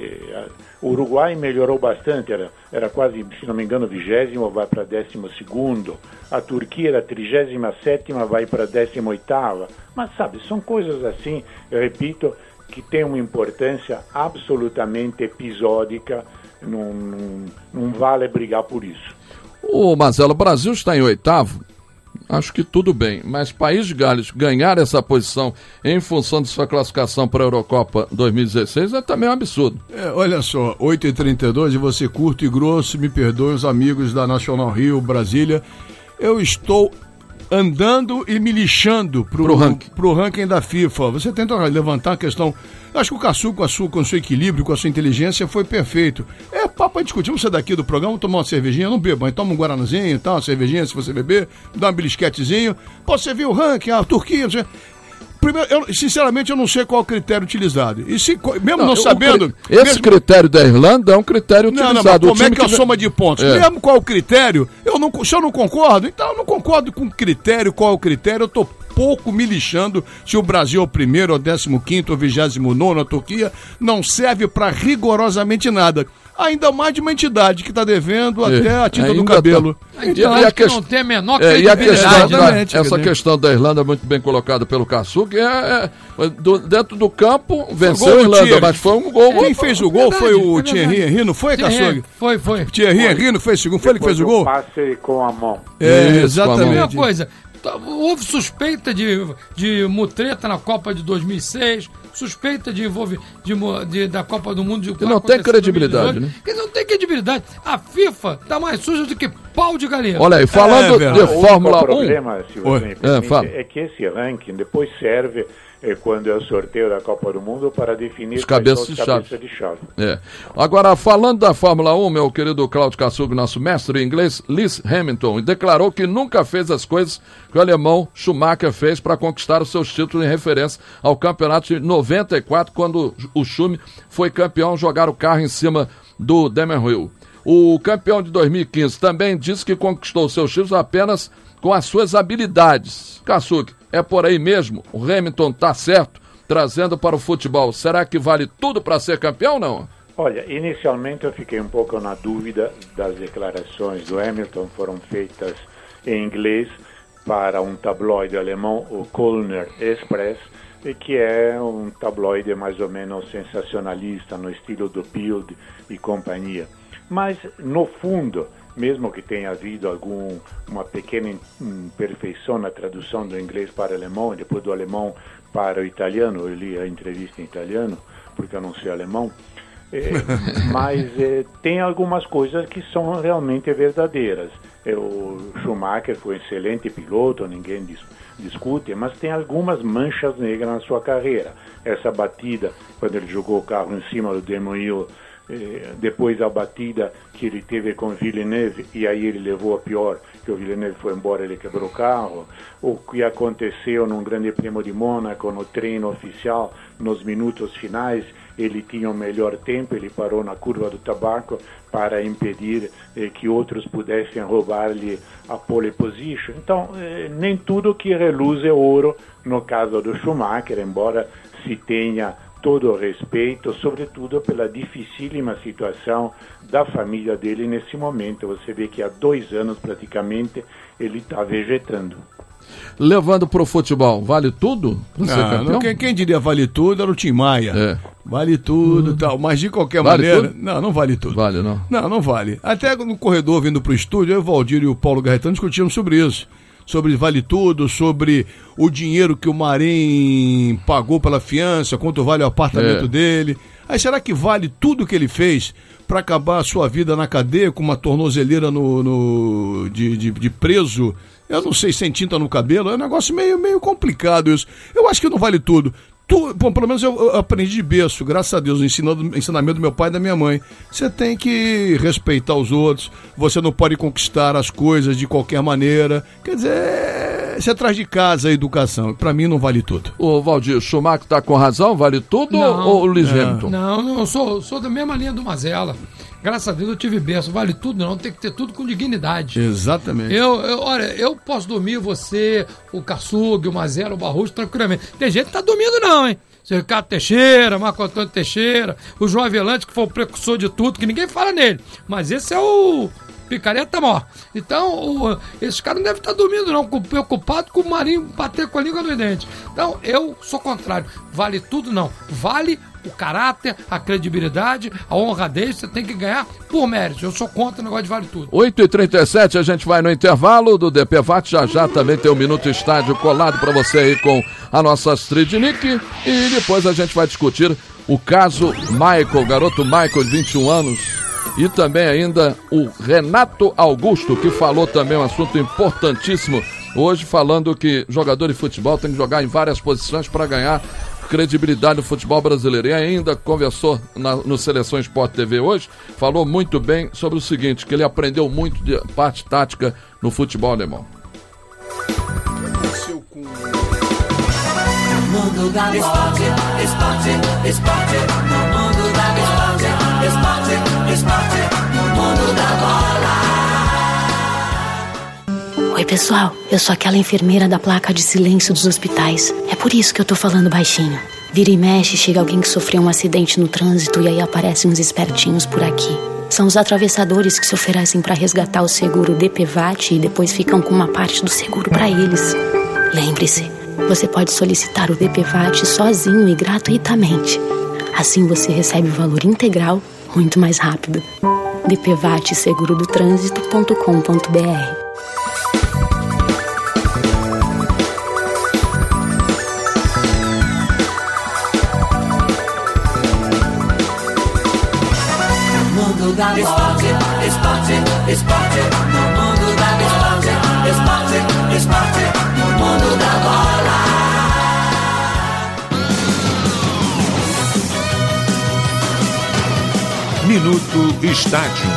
Speaker 6: O Uruguai melhorou bastante, era, era quase, se não me engano, vigésimo, vai para décimo segundo. A Turquia era trigésima sétima, vai para décima oitava. Mas sabe, são coisas assim, eu repito, que tem uma importância absolutamente episódica, não, não, não vale brigar por isso.
Speaker 3: Ô Marcelo, o Brasil está em oitavo, acho que tudo bem, mas País de Gales ganhar essa posição em função de sua classificação para a Eurocopa dois mil e dezesseis é também um absurdo.
Speaker 5: É, olha só, oito e trinta e dois, e você curto e grosso, me perdoem os amigos da Nacional Rio, Brasília, eu estou andando e me lixando pro,
Speaker 3: pro, ranking.
Speaker 5: pro ranking da FIFA. Você tenta levantar a questão. Eu acho que o Cassu, com, a sua, com o seu equilíbrio, com a sua inteligência, foi perfeito. É papo a discutir. Vamos sair daqui do programa, vamos tomar uma cervejinha, não beba, mas toma um guaranazinho e tal, uma cervejinha se você beber, dá uma belisquetezinho. Pode você ver o ranking, a Turquia, não sei. Primeiro, eu, sinceramente, eu não sei qual é o critério utilizado. E se, mesmo não, não sabendo...
Speaker 3: Cri... Esse mesmo... critério da Irlanda é um critério
Speaker 5: não,
Speaker 3: utilizado.
Speaker 5: Não, mas como é que é a soma de pontos? É. Mesmo qual é o critério, eu não, se eu não concordo, então eu não concordo com o critério, qual é o critério, eu estou pouco me lixando se o Brasil é o primeiro, ou décimo quinto, ou vigésimo nono, a Turquia, não serve para rigorosamente nada. Ainda mais de uma entidade que está devendo é, até a tinta do cabelo.
Speaker 4: Tá. Então, e a que quest... não tem a menor
Speaker 3: é, e a questão da, Essa quer questão da Irlanda, muito bem colocada pelo Cassu, que é, é do, dentro do campo, venceu a Irlanda, mas foi um gol.
Speaker 5: Quem fez o gol verdade, foi o é Thierry Henry, não foi, Cassu?
Speaker 4: Foi, foi.
Speaker 5: Thierry Henry não fez o segundo, foi ele que fez o gol?
Speaker 6: Passe com a mão.
Speaker 5: É, Isso, exatamente.
Speaker 4: Uma coisa, houve suspeita de, de mutreta na Copa de dois mil e seis, suspeita de envolver de, de, da Copa do Mundo.
Speaker 3: Que não tem credibilidade, né?
Speaker 4: Que não tem credibilidade. A FIFA tá mais suja do que pau de galinha.
Speaker 3: Olha aí, falando é, de Fórmula um...
Speaker 6: O problema, se você me permite,
Speaker 3: é,
Speaker 6: é que esse ranking depois serve... É quando é o sorteio da Copa do Mundo para definir
Speaker 3: os cabeças de chave. Cabeça de chave. É. Agora, falando da Fórmula um, meu querido Cláudio Cassugo, nosso mestre em inglês, Lewis Hamilton, declarou que nunca fez as coisas que o alemão Schumacher fez para conquistar os seus títulos em referência ao campeonato de noventa e quatro, quando o Schumi foi campeão, jogar o carro em cima do Damon Hill. O campeão de dois mil e quinze também disse que conquistou seus títulos apenas com as suas habilidades. Cassugo, é por aí mesmo? O Hamilton tá certo, trazendo para o futebol. Será que vale tudo para ser campeão ou não?
Speaker 6: Olha, inicialmente eu fiquei um pouco na dúvida das declarações do Hamilton, foram feitas em inglês para um tabloide alemão, o Kölner Express, que é um tabloide mais ou menos sensacionalista, no estilo do Bild e companhia. Mas, no fundo, mesmo que tenha havido alguma pequena imperfeição na tradução do inglês para o alemão, e depois do alemão para o italiano, eu li a entrevista em italiano, porque eu não sei alemão, é, mas é, tem algumas coisas que são realmente verdadeiras. É, o Schumacher foi um excelente piloto, ninguém dis, discute, mas tem algumas manchas negras na sua carreira. Essa batida, quando ele jogou o carro em cima do Damon Hill, eh, depois da batida que ele teve com Villeneuve, e aí ele levou a pior, que o Villeneuve foi embora, ele quebrou o carro, o que aconteceu num Grande Prêmio de Mônaco, no treino oficial, nos minutos finais, ele tinha o melhor tempo, ele parou na curva do tabaco para impedir eh, que outros pudessem roubar-lhe a pole position. Então, eh, nem tudo que reluz é ouro no caso do Schumacher, embora se tenha todo o respeito, sobretudo pela dificílima situação da família dele nesse momento. Você vê que há dois anos praticamente ele está vegetando.
Speaker 3: Levando para o futebol, vale tudo? Você
Speaker 5: Ah, não, quem, quem diria vale tudo era o Tim Maia.
Speaker 3: É.
Speaker 5: Vale tudo e tal, mas de qualquer
Speaker 3: Vale
Speaker 5: maneira...
Speaker 3: tudo?
Speaker 5: Não, não vale tudo.
Speaker 3: Vale, não?
Speaker 5: Não, não vale. Até no corredor vindo pro estúdio, eu, o Valdir e o Paulo Garretano discutimos sobre isso. Sobre vale tudo, sobre o dinheiro que o Marim pagou pela fiança, quanto vale o apartamento
Speaker 3: É.
Speaker 5: dele. Aí será que vale tudo que ele fez para acabar a sua vida na cadeia com uma tornozeleira no, no, de, de, de preso? Eu não sei, sem tinta no cabelo, é um negócio meio, meio complicado isso. Eu acho que não vale tudo. Tu, bom, pelo menos eu, eu aprendi de berço, graças a Deus, o ensinamento do meu pai e da minha mãe. Você tem que respeitar os outros, você não pode conquistar as coisas de qualquer maneira. Quer dizer, você traz de casa a educação. Pra mim não vale tudo.
Speaker 3: O Valdir, Schumacher tá com razão, vale tudo
Speaker 4: Não.
Speaker 3: ou o Lewis
Speaker 5: É.
Speaker 3: Hamilton?
Speaker 4: Não, não, eu sou, sou da mesma linha do Mazella. Graças a Deus eu tive berço. Vale tudo, não. Tem que ter tudo com dignidade.
Speaker 5: Exatamente.
Speaker 4: Eu, eu, olha, eu posso dormir, você, o Kassug, o Mazella, o Barroso, tranquilamente. Tem gente que tá dormindo não, hein? Seu Ricardo Teixeira, Marco Antônio Teixeira, o João Avelante, que foi o precursor de tudo, que ninguém fala nele. Mas esse é o picareta maior. Então, o, esses caras não devem estar dormindo não, preocupados com o Marinho bater com a língua no dente. Então, eu sou contrário. Vale tudo não. Vale o caráter, a credibilidade, a honradez, você tem que ganhar por mérito. Eu sou contra o negócio de vale tudo.
Speaker 3: oito e trinta e sete, a gente vai no intervalo do D P V A T, já já também tem um Minuto Estádio colado para você aí com a nossa Astrid Nick, e depois a gente vai discutir o caso Michael, garoto Michael de vinte e um anos, e também ainda o Renato Augusto, que falou também um assunto importantíssimo hoje, falando que jogador de futebol tem que jogar em várias posições para ganhar credibilidade do futebol brasileiro. E ainda conversou na, no Seleção Sport T V hoje, falou muito bem sobre o seguinte, que ele aprendeu muito de parte tática no futebol alemão.
Speaker 2: Mundo da esporte, esporte, esporte, no mundo da esporte, esporte, esporte, no mundo da bola.
Speaker 8: Oi, pessoal, eu sou aquela enfermeira da placa de silêncio dos hospitais. É por isso que eu tô falando baixinho. Vira e mexe, chega alguém que sofreu um acidente no trânsito e aí aparecem uns espertinhos por aqui. São os atravessadores que se oferecem para resgatar o seguro D P V A T e depois ficam com uma parte do seguro para eles. Lembre-se, você pode solicitar o D P V A T sozinho e gratuitamente. Assim você recebe o valor integral muito mais rápido. d p v a t seguro do trânsito ponto com ponto b r.
Speaker 2: Mundo da esporte, esporte, esporte, no mundo da esporte, esporte, esporte, no mundo da bola.
Speaker 1: Minuto Estádio.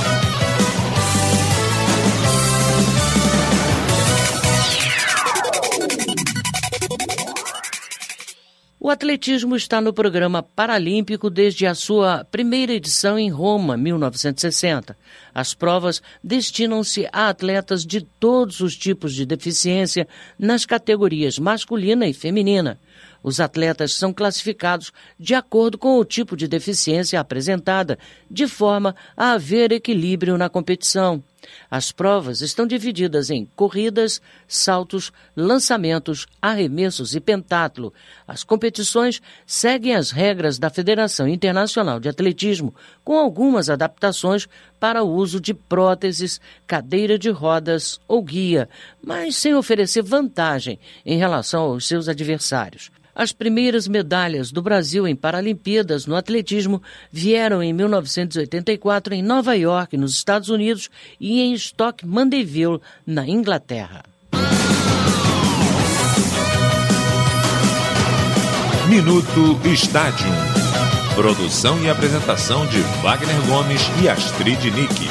Speaker 9: O atletismo está no programa paralímpico desde a sua primeira edição em Roma, mil novecentos e sessenta. As provas destinam-se a atletas de todos os tipos de deficiência nas categorias masculina e feminina. Os atletas são classificados de acordo com o tipo de deficiência apresentada, de forma a haver equilíbrio na competição. As provas estão divididas em corridas, saltos, lançamentos, arremessos e pentatlo. As competições seguem as regras da Federação Internacional de Atletismo, com algumas adaptações para o uso de próteses, cadeira de rodas ou guia, mas sem oferecer vantagem em relação aos seus adversários. As primeiras medalhas do Brasil em Paralimpíadas no atletismo vieram em mil novecentos e oitenta e quatro em Nova York, nos Estados Unidos, e em Stoke Mandeville, na Inglaterra.
Speaker 1: Minuto Estádio.
Speaker 10: Produção e apresentação de Wagner Gomes e Astrid Nick.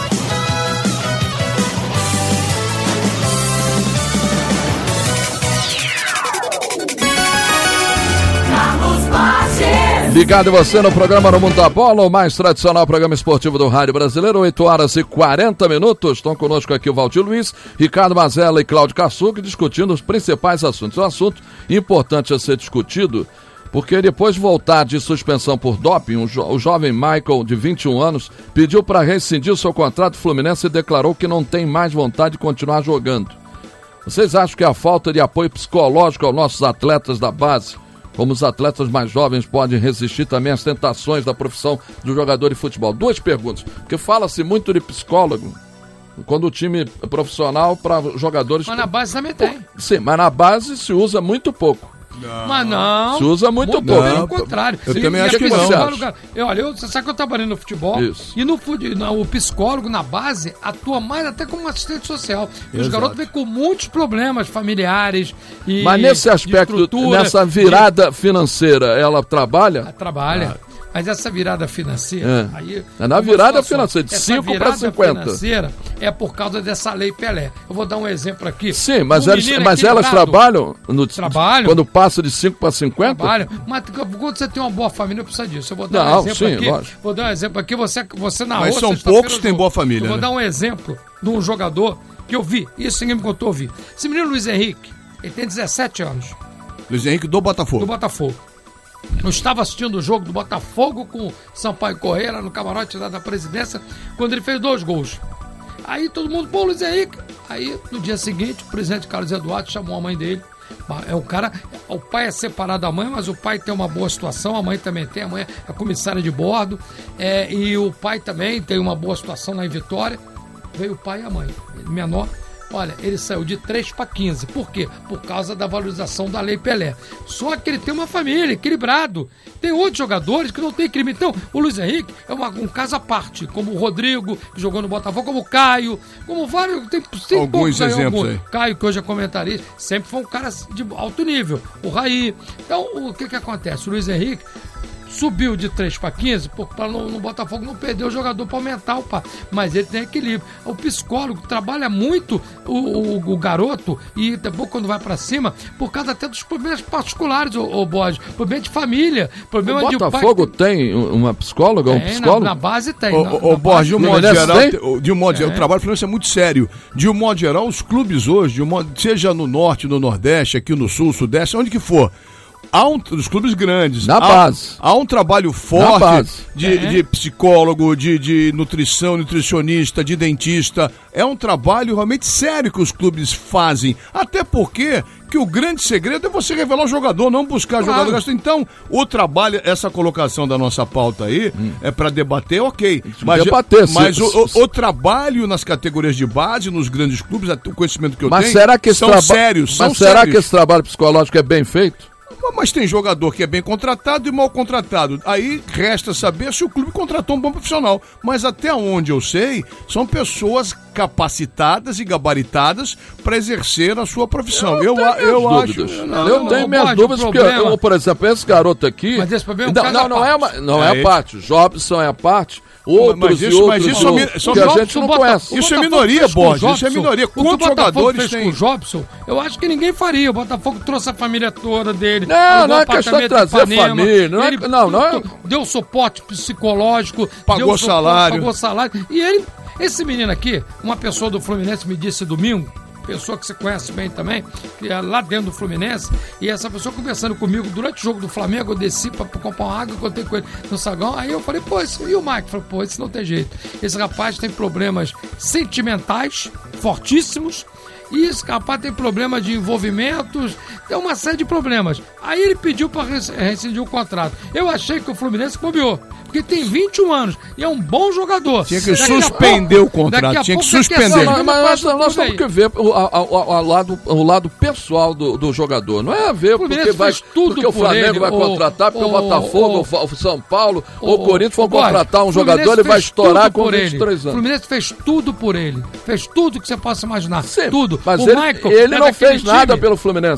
Speaker 3: Ligado você no programa No Mundo da Bola, o mais tradicional programa esportivo do Rádio Brasileiro, oito horas e quarenta minutos. Estão conosco aqui o Valdir Luiz, Ricardo Mazella e Cláudio Cassucci discutindo os principais assuntos. Um assunto importante a ser discutido, porque depois de voltar de suspensão por doping, o, jo- o jovem Michael, de vinte e um anos, pediu para rescindir o seu contrato Fluminense e declarou que não tem mais vontade de continuar jogando. Vocês acham que a falta de apoio psicológico aos nossos atletas da base, como os atletas mais jovens podem resistir também às tentações da profissão do jogador de futebol? Duas perguntas, porque fala-se muito de psicólogo quando o time é profissional para jogadores...
Speaker 4: Mas na base também tem.
Speaker 3: Sim, mas na base se usa muito pouco.
Speaker 5: Não.
Speaker 4: Mas não.
Speaker 3: Se usa muito,
Speaker 4: muito
Speaker 3: pouco.
Speaker 4: Pelo contrário.
Speaker 5: Eu
Speaker 4: Se-
Speaker 5: também
Speaker 4: e
Speaker 5: acho
Speaker 4: a
Speaker 5: que
Speaker 4: pessoa-
Speaker 3: não.
Speaker 4: Eu, olha, eu, você sabe que eu trabalhei no futebol.
Speaker 3: Isso.
Speaker 4: E no, fute- no- o psicólogo na base atua mais até como assistente social. E os
Speaker 5: Exato.
Speaker 4: garotos vêm com muitos problemas familiares. E
Speaker 3: Mas nesse
Speaker 4: de
Speaker 3: aspecto,
Speaker 4: estrutura,
Speaker 3: nessa
Speaker 4: de-
Speaker 3: virada financeira, ela trabalha?
Speaker 4: Trabalha. Mas essa virada financeira.
Speaker 3: É.
Speaker 4: Aí,
Speaker 3: É na
Speaker 4: eu vou
Speaker 3: virada
Speaker 4: falar só,
Speaker 3: financeira, de
Speaker 4: essa
Speaker 3: cinco para
Speaker 4: virada
Speaker 3: cinquenta.
Speaker 4: financeira é por causa dessa lei Pelé. Eu vou dar um exemplo aqui.
Speaker 3: Sim, mas,
Speaker 4: Um
Speaker 3: elas,
Speaker 4: menino
Speaker 3: mas elas
Speaker 4: equilibrado.
Speaker 3: trabalham? No,
Speaker 4: Trabalham.
Speaker 3: Quando passa de cinco para cinquenta?
Speaker 4: Trabalho. Mas quando você tem uma boa família, precisa disso. Eu vou dar
Speaker 3: Não,
Speaker 4: um exemplo
Speaker 3: sim,
Speaker 4: aqui.
Speaker 3: lógico.
Speaker 4: Vou dar um exemplo aqui. Você, você narrou.
Speaker 5: Mas são
Speaker 4: sexta-feira
Speaker 5: poucos
Speaker 4: o
Speaker 5: que têm
Speaker 4: jogo.
Speaker 5: boa família,
Speaker 4: Eu vou
Speaker 5: né?
Speaker 4: dar um exemplo de um jogador que eu vi. Isso ninguém me contou, eu vi. Esse menino Luiz Henrique, ele tem dezessete anos,
Speaker 5: Luiz Henrique do Botafogo.
Speaker 4: do Botafogo. Eu estava assistindo o jogo do Botafogo com Sampaio Corrêa lá no camarote lá da presidência, quando ele fez dois gols. Aí todo mundo, pô, Luiz Henrique. Aí no dia seguinte, o presidente Carlos Eduardo chamou a mãe dele. É o cara, o pai é separado da mãe, mas o pai tem uma boa situação, a mãe também tem, a mãe é comissária de bordo, é, e o pai também tem uma boa situação lá em Vitória. Veio o pai e a mãe, ele menor. Olha, ele saiu de três para quinze. Por quê? Por causa da valorização da Lei Pelé. Só que ele tem uma família, equilibrado. Tem outros jogadores que não tem crime. Então, o Luiz Henrique é uma, um caso à parte, como o Rodrigo, que jogou no Botafogo, como o Caio, como vários. Tem, tem
Speaker 5: Alguns
Speaker 4: poucos aí,
Speaker 5: exemplos
Speaker 4: alguns.
Speaker 5: aí.
Speaker 4: Caio, que hoje é comentarista, sempre foi um cara de alto nível. O Raí. Então, o que que acontece? O Luiz Henrique subiu de três para quinze, para no, no Botafogo não perder o jogador para aumentar o pá. Mas ele tem equilíbrio. O psicólogo trabalha muito o, o, o garoto e depois quando vai para cima, por causa até dos problemas particulares, o, o Borges. Problema de família, problema
Speaker 3: O
Speaker 4: de
Speaker 3: Botafogo
Speaker 4: pai.
Speaker 3: tem uma psicóloga, um
Speaker 4: Tem,
Speaker 3: psicólogo?
Speaker 4: na, na base tem.
Speaker 5: Ô,
Speaker 4: na,
Speaker 5: ô,
Speaker 4: na
Speaker 5: Borges, de um
Speaker 4: base
Speaker 5: modo
Speaker 3: Fluminense
Speaker 5: geral,
Speaker 3: tem?
Speaker 5: te- de um modo geral, o trabalho do Fluminense é muito sério. De um modo geral, os clubes hoje, de um modo, seja no norte, no nordeste, aqui no sul, sudeste, onde que for, há um, os clubes grandes.
Speaker 3: Na
Speaker 5: há,
Speaker 3: base.
Speaker 5: Há um trabalho
Speaker 3: Na
Speaker 5: forte
Speaker 3: base.
Speaker 5: de,
Speaker 4: É.
Speaker 5: de psicólogo, de, de nutrição, nutricionista, de dentista. É um trabalho realmente sério que os clubes fazem. Até porque que o grande segredo é você revelar o jogador, não buscar
Speaker 4: Claro.
Speaker 5: jogador. Então, o trabalho, essa colocação da nossa pauta aí, é para debater, ok. Mas,
Speaker 3: debater, se-
Speaker 5: mas o,
Speaker 3: se-
Speaker 5: o, o trabalho nas categorias de base, nos grandes clubes, até o conhecimento que eu
Speaker 3: Mas
Speaker 5: tenho,
Speaker 3: será que esse
Speaker 5: são
Speaker 3: traba-
Speaker 5: sérios. São
Speaker 3: Mas será
Speaker 5: sérios.
Speaker 3: que esse trabalho psicológico é bem feito?
Speaker 5: Mas tem jogador que é bem contratado e mal contratado. Aí resta saber se o clube contratou um bom profissional. Mas até onde eu sei, são pessoas capacitadas e gabaritadas para exercer a sua profissão. Eu,
Speaker 3: tenho
Speaker 5: a- eu
Speaker 3: minhas
Speaker 5: acho.
Speaker 3: dúvidas.
Speaker 5: Não,
Speaker 3: eu
Speaker 5: não,
Speaker 3: tenho
Speaker 4: não,
Speaker 3: minhas
Speaker 4: pode,
Speaker 3: dúvidas,
Speaker 4: o
Speaker 3: porque,
Speaker 4: problema-
Speaker 3: eu, por exemplo, esse garoto aqui.
Speaker 4: Mas esse problema é um
Speaker 3: não,
Speaker 4: caso
Speaker 3: não,
Speaker 4: à
Speaker 3: não é,
Speaker 4: parte.
Speaker 3: uma, não é,
Speaker 5: É
Speaker 3: a
Speaker 5: esse.
Speaker 3: parte. Jobson é a parte. Outros
Speaker 5: mas
Speaker 3: e
Speaker 5: isso-
Speaker 3: outros
Speaker 5: mas isso
Speaker 3: do-
Speaker 5: é mi- são
Speaker 3: que a
Speaker 5: jogos-
Speaker 3: gente não
Speaker 4: o Bota-
Speaker 3: conhece.
Speaker 4: o
Speaker 5: Isso é
Speaker 4: Botafogo
Speaker 5: minoria,
Speaker 4: fez com o
Speaker 5: Borges, isso é
Speaker 4: Jobson.
Speaker 5: minoria.
Speaker 4: O que
Speaker 5: Quantos
Speaker 4: o Botafogo
Speaker 5: jogadores
Speaker 4: fez
Speaker 5: tem?
Speaker 4: com o Jobson, eu acho que ninguém faria. O Botafogo trouxe a família toda dele.
Speaker 3: Não,
Speaker 4: alugou
Speaker 3: não é
Speaker 4: um
Speaker 3: questão de
Speaker 4: apartamento em
Speaker 3: trazer
Speaker 4: Ipanema,
Speaker 3: família, não é-
Speaker 4: ele
Speaker 3: não, não é-
Speaker 4: tu- Deu suporte psicológico.
Speaker 5: Pagou
Speaker 4: deu suporte,
Speaker 5: salário.
Speaker 4: Pagou salário. E ele, esse menino aqui, uma pessoa do Fluminense me disse domingo, pessoa que você conhece bem também, que é lá dentro do Fluminense, e essa pessoa conversando comigo durante o jogo do Flamengo, eu desci pra comprar uma água, contei com ele no saguão, aí eu falei, pô, esse, e o Mike? Falei, pô, esse não tem jeito. Esse rapaz tem problemas sentimentais fortíssimos, e esse rapaz tem problema de envolvimentos, tem uma série de problemas. Aí ele pediu para rescindir o contrato. Eu achei que o Fluminense bobeou, porque tem vinte e um anos e é um bom jogador.
Speaker 5: Tinha que
Speaker 4: Daqui a
Speaker 5: suspender
Speaker 4: pouco-
Speaker 5: o contrato,
Speaker 4: daqui a
Speaker 5: tinha que
Speaker 4: pouco daqui a
Speaker 5: suspender.
Speaker 4: semana
Speaker 3: Não, mas
Speaker 4: passa
Speaker 3: nós, nós
Speaker 4: tudo aí.
Speaker 3: temos que ver o, a- a- a- o lado, o lado pessoal do, do jogador. Não é a ver
Speaker 4: O
Speaker 3: porque,
Speaker 4: Fluminense
Speaker 3: vai,
Speaker 4: fez tudo
Speaker 3: porque o
Speaker 4: por
Speaker 3: Flamengo
Speaker 4: ele,
Speaker 3: vai
Speaker 4: o-
Speaker 3: contratar, porque o,
Speaker 4: o-
Speaker 3: Botafogo,
Speaker 4: o-
Speaker 3: o, Fa- o São Paulo,
Speaker 4: O-
Speaker 3: ou o Corinthians vão
Speaker 4: o Borges,
Speaker 3: contratar um
Speaker 4: o Fluminense
Speaker 3: jogador, ele vai
Speaker 4: fez
Speaker 3: estourar
Speaker 4: tudo
Speaker 3: com
Speaker 4: por
Speaker 3: vinte e três
Speaker 4: ele. O
Speaker 3: anos.
Speaker 4: Fluminense fez tudo por ele. Fez tudo que você possa imaginar.
Speaker 3: Sim,
Speaker 4: tudo.
Speaker 3: mas
Speaker 4: o
Speaker 3: ele,
Speaker 4: Michael
Speaker 3: ele
Speaker 4: é
Speaker 3: não
Speaker 4: daquele
Speaker 3: fez nada
Speaker 4: time.
Speaker 3: pelo Fluminense.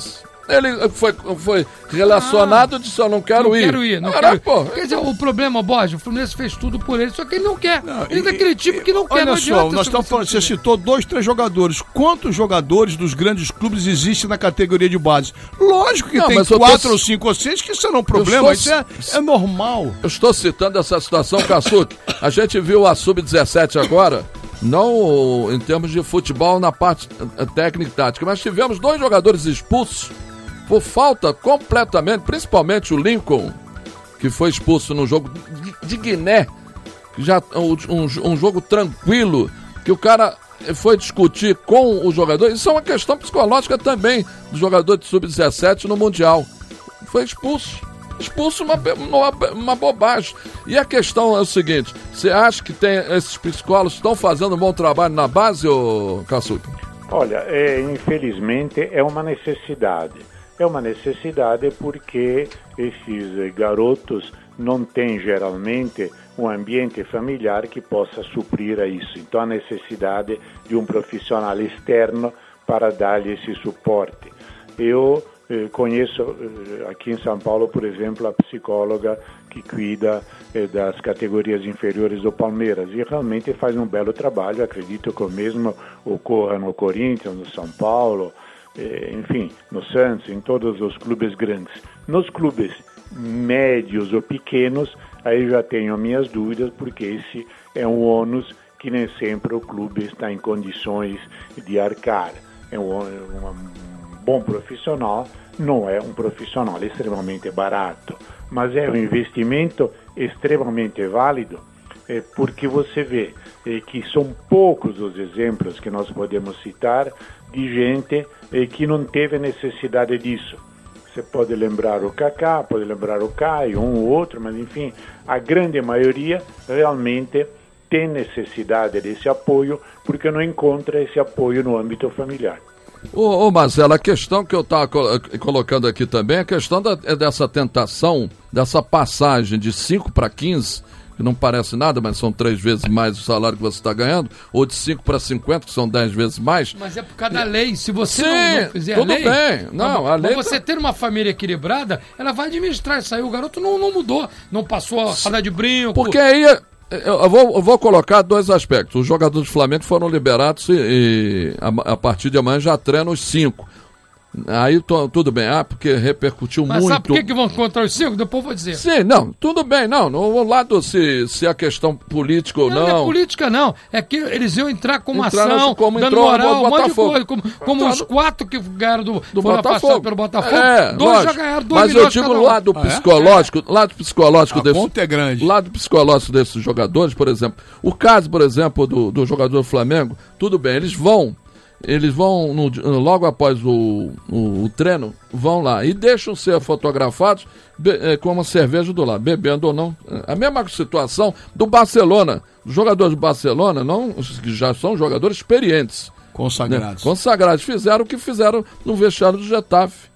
Speaker 3: Ele foi, foi relacionado e disse, eu não quero
Speaker 4: não
Speaker 3: ir.
Speaker 4: Quero ir não
Speaker 3: Era,
Speaker 4: quero ir.
Speaker 3: pô.
Speaker 4: Quer dizer, o problema, Borges, o Fluminense fez tudo por ele, só que ele não quer. Não, ele é daquele tipo que não quer,
Speaker 5: olha
Speaker 4: não
Speaker 5: só,
Speaker 4: adianta.
Speaker 5: nós estamos falando, você citou dois, três jogadores. Quantos jogadores dos grandes clubes existem na categoria de base? Lógico que
Speaker 3: não,
Speaker 5: tem quatro tô... ou cinco ou seis, que isso não é um problema, estou... isso é, é normal.
Speaker 3: Eu estou citando essa situação, Cassucci. A gente viu a sub dezessete agora, não em termos de futebol na parte técnica e tática, mas tivemos dois jogadores expulsos por falta completamente, principalmente o Lincoln, que foi expulso no jogo de Guiné, já um, um jogo tranquilo, que o cara foi discutir com o jogador. Isso é uma questão psicológica também do jogador de sub dezessete no Mundial. Foi expulso. Expulso uma, uma, uma bobagem. E a questão é o seguinte, você acha que tem, esses psicólogos estão fazendo um bom trabalho na base, ô Cassucci?
Speaker 6: Olha, é, infelizmente é uma necessidade. É uma necessidade porque esses garotos não têm geralmente um ambiente familiar que possa suprir a isso. Então a necessidade de um profissional externo para dar-lhe esse suporte. Eu eh, conheço eh, aqui em São Paulo, por exemplo, a psicóloga que cuida eh, das categorias inferiores do Palmeiras e realmente faz um belo trabalho. Acredito que o mesmo ocorra no Corinthians, no São Paulo, enfim, no Santos, em todos os clubes grandes. Nos clubes médios ou pequenos, aí já tenho minhas dúvidas, porque esse é um ônus que nem sempre o clube está em condições de arcar. É um, um bom profissional, não é um profissional extremamente barato, mas é um investimento extremamente válido, é, porque você vê é, que são poucos os exemplos que nós podemos citar de gente eh, que não teve necessidade disso. Você pode lembrar o Kaká, pode lembrar o Caio, um ou outro, mas enfim, a grande maioria realmente tem necessidade desse apoio porque não encontra esse apoio no âmbito familiar.
Speaker 3: Ô, ô Marcelo, a questão que eu estava col- colocando aqui também, a questão da, é dessa tentação, dessa passagem de cinco para quinze, que não parece nada, mas são três vezes mais o salário que você está ganhando, ou de cinco para cinquenta, que são dez vezes mais.
Speaker 4: Mas é por causa da lei. Se você
Speaker 3: Sim,
Speaker 4: não, não fizer
Speaker 3: tudo
Speaker 4: a lei...
Speaker 3: bem. Não,
Speaker 4: mas,
Speaker 3: a lei
Speaker 4: mas você
Speaker 3: tá...
Speaker 4: ter uma família equilibrada, ela vai administrar isso aí. O garoto não, não mudou, não passou a falar de brinco.
Speaker 3: Porque aí, eu vou, eu vou colocar dois aspectos. Os jogadores do Flamengo foram liberados e, e a, a partir de amanhã já treinam os cinco. Aí tô, tudo bem, ah, porque repercutiu
Speaker 4: Mas
Speaker 3: muito.
Speaker 4: Mas sabe por que, que vão contra os cinco? Depois eu vou dizer.
Speaker 3: Sim, não, tudo bem, não, no lado se, se a questão política ou não. Não,
Speaker 4: não é política não, é que eles iam entrar com uma
Speaker 3: Entraram
Speaker 4: ação,
Speaker 3: como
Speaker 4: dando
Speaker 3: entrou
Speaker 4: moral,
Speaker 3: no
Speaker 4: um monte de
Speaker 3: Botafogo.
Speaker 4: coisa, como, como os quatro que ganharam do,
Speaker 3: do
Speaker 4: foram
Speaker 3: Botafogo.
Speaker 4: passados pelo Botafogo,
Speaker 3: É,
Speaker 4: dois
Speaker 3: lógico.
Speaker 4: já ganharam dois
Speaker 3: Mas
Speaker 4: milhões
Speaker 3: eu digo
Speaker 4: cada
Speaker 3: o
Speaker 4: um.
Speaker 3: lado
Speaker 5: Ah, é?
Speaker 3: psicológico, é. lado psicológico
Speaker 5: A
Speaker 3: desse,
Speaker 5: conta é grande.
Speaker 3: lado psicológico desses jogadores, por exemplo, o caso, por exemplo, do, do jogador do Flamengo, tudo bem, eles vão Eles vão, no, logo após o, o, o treino, vão lá e deixam ser fotografados be, é, com uma cerveja do lado, bebendo ou não. A mesma situação do Barcelona. Os jogadores do Barcelona, não, que já são jogadores experientes.
Speaker 5: Consagrados.
Speaker 3: Né? Consagrados. Fizeram o que fizeram no vestiário do Getafe.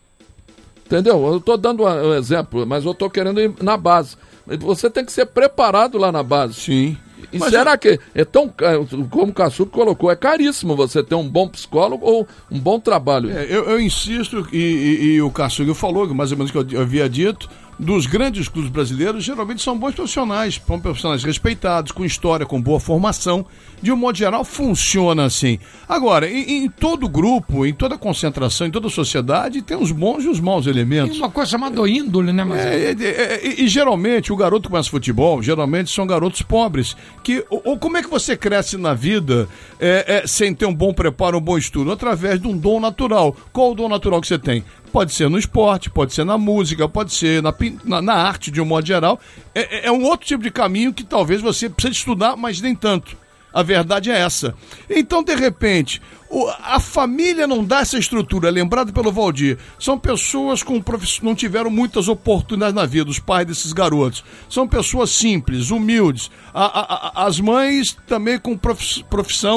Speaker 3: Entendeu? Eu estou dando um exemplo, mas eu estou querendo ir na base. Você tem que ser preparado lá na base.
Speaker 5: Sim.
Speaker 3: E
Speaker 5: Mas
Speaker 3: será
Speaker 5: eu...
Speaker 3: que é tão, como o Cassucci colocou, é caríssimo você ter um bom psicólogo ou um bom trabalho?
Speaker 5: É, eu, eu insisto, e, e, e o Cassucci falou, mais ou menos que eu havia dito, dos grandes clubes brasileiros, geralmente são bons profissionais, são profissionais respeitados, com história, com boa formação. De um modo geral, funciona assim. Agora, em, em todo grupo, em toda concentração, em toda sociedade, tem os bons e os maus elementos.
Speaker 4: Tem uma coisa chamada índole, né, mas...
Speaker 5: É, é, é, é, e geralmente, o garoto que começa futebol, geralmente são garotos pobres. Que, ou, ou como é que você cresce na vida é, é, sem ter um bom preparo, um bom estudo? Através de um dom natural. Qual o dom natural que você tem? Pode ser no esporte, pode ser na música, pode ser na, na, na arte, de um modo geral. É, é um outro tipo de caminho que talvez você precise estudar, mas nem tanto. A verdade é essa. Então, de repente, o, a família não dá essa estrutura. Lembrado pelo Valdir, são pessoas com profiss... não tiveram muitas oportunidades na vida, os pais desses garotos. São pessoas simples, humildes. A, a, a, as mães também com profiss... profissão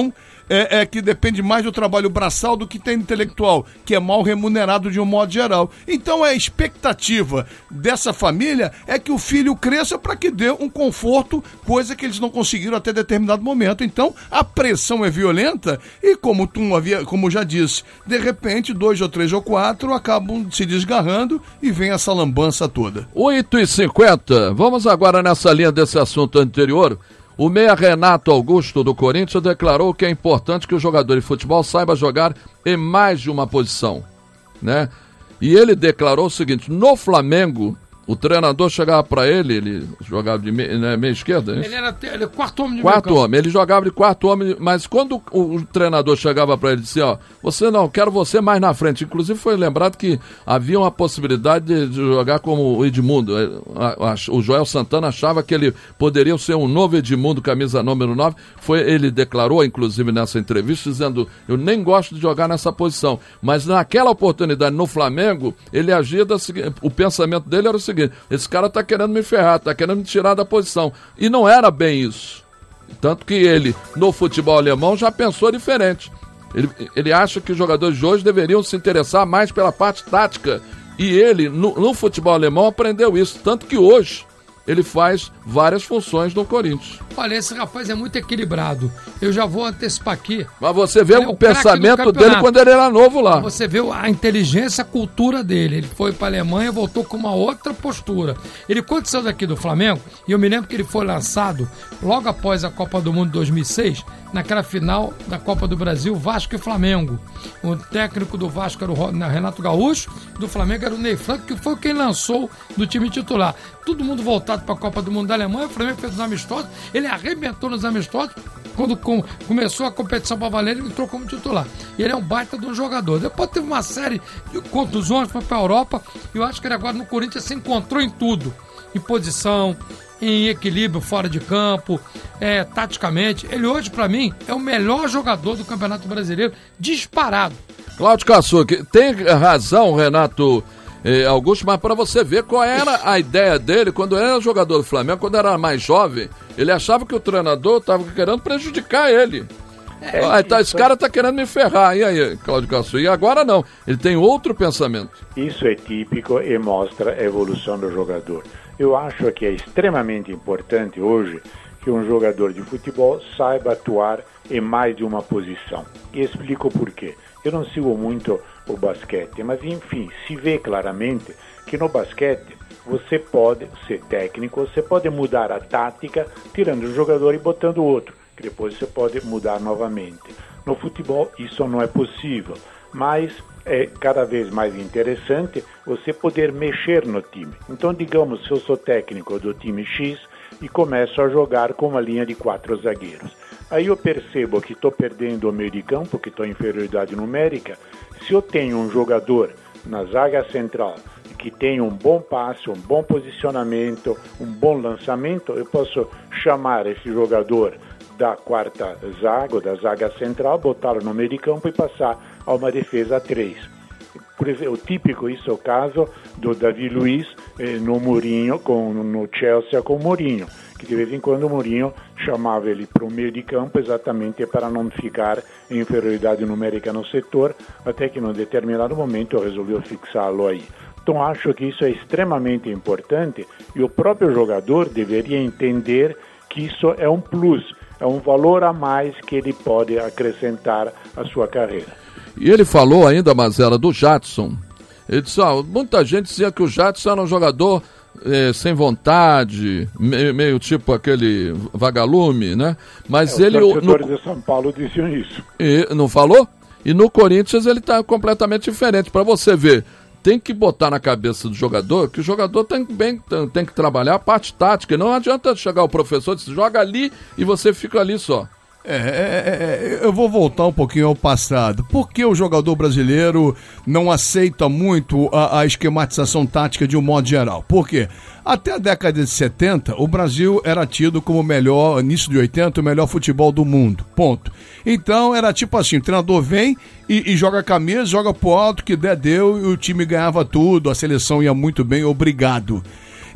Speaker 5: é, é que depende mais do trabalho braçal do que tem intelectual, que é mal remunerado de um modo geral. Então a expectativa dessa família é que o filho cresça para que dê um conforto, coisa que eles não conseguiram até determinado momento. Então a pressão é violenta e, como tu havia, como já disse, de repente dois ou três ou quatro acabam se desgarrando e vem essa lambança toda.
Speaker 3: oito e cinquenta, vamos agora nessa linha desse assunto anterior. O meia Renato Augusto do Corinthians declarou que é importante que o jogador de futebol saiba jogar em mais de uma posição, né? E ele declarou o seguinte: no Flamengo, o treinador chegava para ele, ele jogava de meia, né, meia esquerda, né?
Speaker 4: Ele era ele, quarto homem de
Speaker 3: Quarto homem, ele jogava de quarto homem, mas quando o, o treinador chegava para ele e dizia, ó, você não, quero você mais na frente. Inclusive foi lembrado que havia uma possibilidade de, de jogar como o Edmundo. A, a, o Joel Santana achava que ele poderia ser um novo Edmundo, camisa número nove. Foi, ele declarou, inclusive, nessa entrevista, dizendo, eu nem gosto de jogar nessa posição. Mas naquela oportunidade no Flamengo, ele agia da seguinte, o pensamento dele era o seguinte: esse cara tá querendo me ferrar, tá querendo me tirar da posição. E não era bem isso. Tanto que ele, no futebol alemão, já pensou diferente. Ele, ele acha que os jogadores de hoje deveriam se interessar mais pela parte tática. E ele, no, no futebol alemão, aprendeu isso. Tanto que hoje ele faz várias funções no Corinthians.
Speaker 4: Olha, esse rapaz é muito equilibrado. Eu já vou antecipar aqui.
Speaker 3: Mas você vê
Speaker 4: Ele é
Speaker 3: o
Speaker 4: o craque
Speaker 3: pensamento
Speaker 4: do
Speaker 3: dele
Speaker 4: campeonato.
Speaker 3: quando ele era novo lá.
Speaker 4: Você vê a inteligência, a cultura dele. Ele foi para a Alemanha e voltou com uma outra postura. Ele, quando saiu daqui do Flamengo, e eu me lembro que ele foi lançado logo após a Copa do Mundo de dois mil e seis, naquela final da Copa do Brasil, Vasco e Flamengo. O técnico do Vasco era o Renato Gaúcho, do Flamengo era o Ney Franco, que foi quem lançou do time titular. Todo mundo voltado para a Copa do Mundo da Alemanha, o Flamengo fez os amistosos, ele arrebentou nos amistosos. Quando com, começou a competição para valer, ele entrou como titular. E ele é um baita de um jogador. Depois teve uma série de contusões, foi para a Europa, e eu acho que ele agora no Corinthians se encontrou em tudo. Em posição, em equilíbrio fora de campo, é, taticamente. Ele hoje, para mim, é o melhor jogador do Campeonato Brasileiro, disparado.
Speaker 3: Cláudio Kassucki, tem razão, Renato eh, Augusto, mas para você ver qual era a ideia dele quando ele era jogador do Flamengo, quando era mais jovem, ele achava que o treinador estava querendo prejudicar ele. É, ah, tá, esse cara tá querendo me ferrar. E aí, Cláudio Kassucki? E agora não, ele tem outro pensamento.
Speaker 6: Isso é típico e mostra a evolução do jogador. Eu acho que é extremamente importante hoje que um jogador de futebol saiba atuar em mais de uma posição. E explico por quê. Eu não sigo muito o basquete, mas enfim, se vê claramente que no basquete você pode ser técnico, você pode mudar a tática, tirando o jogador e botando outro, que depois você pode mudar novamente. No futebol isso não é possível, mas é cada vez mais interessante você poder mexer no time. Então, digamos, se eu sou técnico do time X e começo a jogar com uma linha de quatro zagueiros. Aí eu percebo que estou perdendo o meio de campo, que estou em inferioridade numérica. Se eu tenho um jogador na zaga central que tem um bom passe, um bom posicionamento, um bom lançamento, eu posso chamar esse jogador da quarta zaga, ou da zaga central, botá-lo no meio de campo e passar a uma defesa a três. Por exemplo, o típico, isso é o caso do Davi Luiz eh, no Mourinho, com, no Chelsea com o Mourinho, que de vez em quando o Mourinho chamava ele para o meio de campo exatamente para não ficar em inferioridade numérica no setor, até que num determinado momento resolveu fixá-lo aí. Então acho que isso é extremamente importante e o próprio jogador deveria entender que isso é um plus, é um valor a mais que ele pode acrescentar à sua carreira.
Speaker 3: E ele falou ainda, Mazela, do Jadson. Ele disse, ó, muita gente dizia que o Jadson era um jogador eh, sem vontade, meio, meio tipo aquele vagalume, né? Mas
Speaker 6: é,
Speaker 3: ele...
Speaker 6: Os torcedores
Speaker 3: no...
Speaker 6: de São Paulo diziam isso.
Speaker 3: E, não falou? E no Corinthians ele está completamente diferente. Para você ver, tem que botar na cabeça do jogador que o jogador tem, bem, tem, tem que trabalhar a parte tática. Não adianta chegar o professor e dizer, joga ali e você fica ali só.
Speaker 5: É, é, é, eu vou voltar um pouquinho ao passado. Por que o jogador brasileiro não aceita muito a, a esquematização tática de um modo geral? Por quê? Até a década de setenta, o Brasil era tido como o melhor, início de oitenta, o melhor futebol do mundo. Ponto. Então era tipo assim, o treinador vem e, e joga a camisa, joga pro alto, que der deu, e o time ganhava tudo, a seleção ia muito bem, obrigado.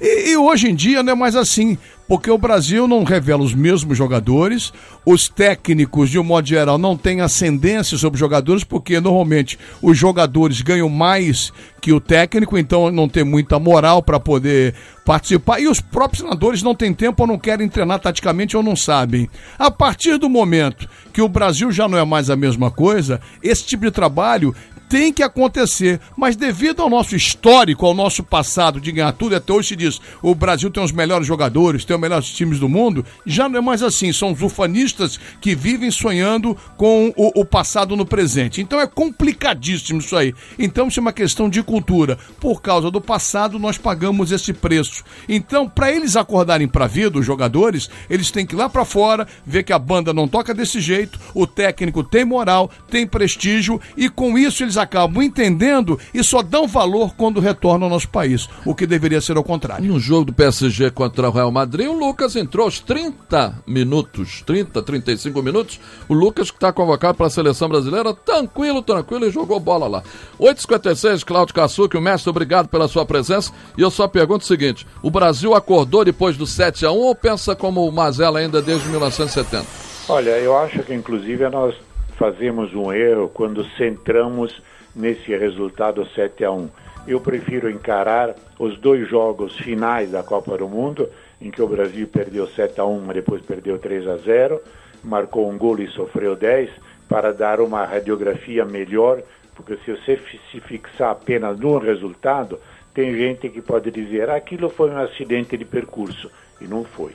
Speaker 5: E, e hoje em dia não é mais assim, porque o Brasil não revela os mesmos jogadores, os técnicos, de um modo geral, não têm ascendência sobre os jogadores, porque normalmente os jogadores ganham mais que o técnico, então não tem muita moral para poder participar, e os próprios treinadores não têm tempo ou não querem treinar taticamente ou não sabem. A partir do momento que o Brasil já não é mais a mesma coisa, esse tipo de trabalho tem que acontecer, mas devido ao nosso histórico, ao nosso passado de ganhar tudo, até hoje se diz, o Brasil tem os melhores jogadores, tem os melhores times do mundo, já não é mais assim, são os ufanistas que vivem sonhando com o, o passado no presente, então é complicadíssimo isso aí, então isso é uma questão de cultura, por causa do passado nós pagamos esse preço, então para eles acordarem para a vida, os jogadores, eles têm que ir lá para fora, ver que a banda não toca desse jeito, o técnico tem moral, tem prestígio, e com isso eles acabam entendendo e só dão valor quando retornam ao nosso país, o que deveria ser ao contrário.
Speaker 3: No jogo do P S G contra o Real Madrid, o Lucas entrou aos trinta minutos, trinta, trinta e cinco minutos, o Lucas que está convocado para a seleção brasileira, tranquilo, tranquilo, e jogou bola lá. oito e cinquenta e seis, Cláudio Cassucci, o mestre, obrigado pela sua presença, e eu só pergunto o seguinte, o Brasil acordou depois do sete a um ou pensa como o Mazella ainda desde mil novecentos e setenta?
Speaker 6: Olha, eu acho que inclusive nós fazemos um erro quando centramos nesse resultado sete a um. Eu prefiro encarar os dois jogos finais da Copa do Mundo, em que o Brasil perdeu sete a um, mas depois perdeu três a zero, marcou um gol e sofreu dez, para dar uma radiografia melhor, porque se você se fixar apenas no resultado, tem gente que pode dizer, aquilo foi um acidente de percurso, e não foi.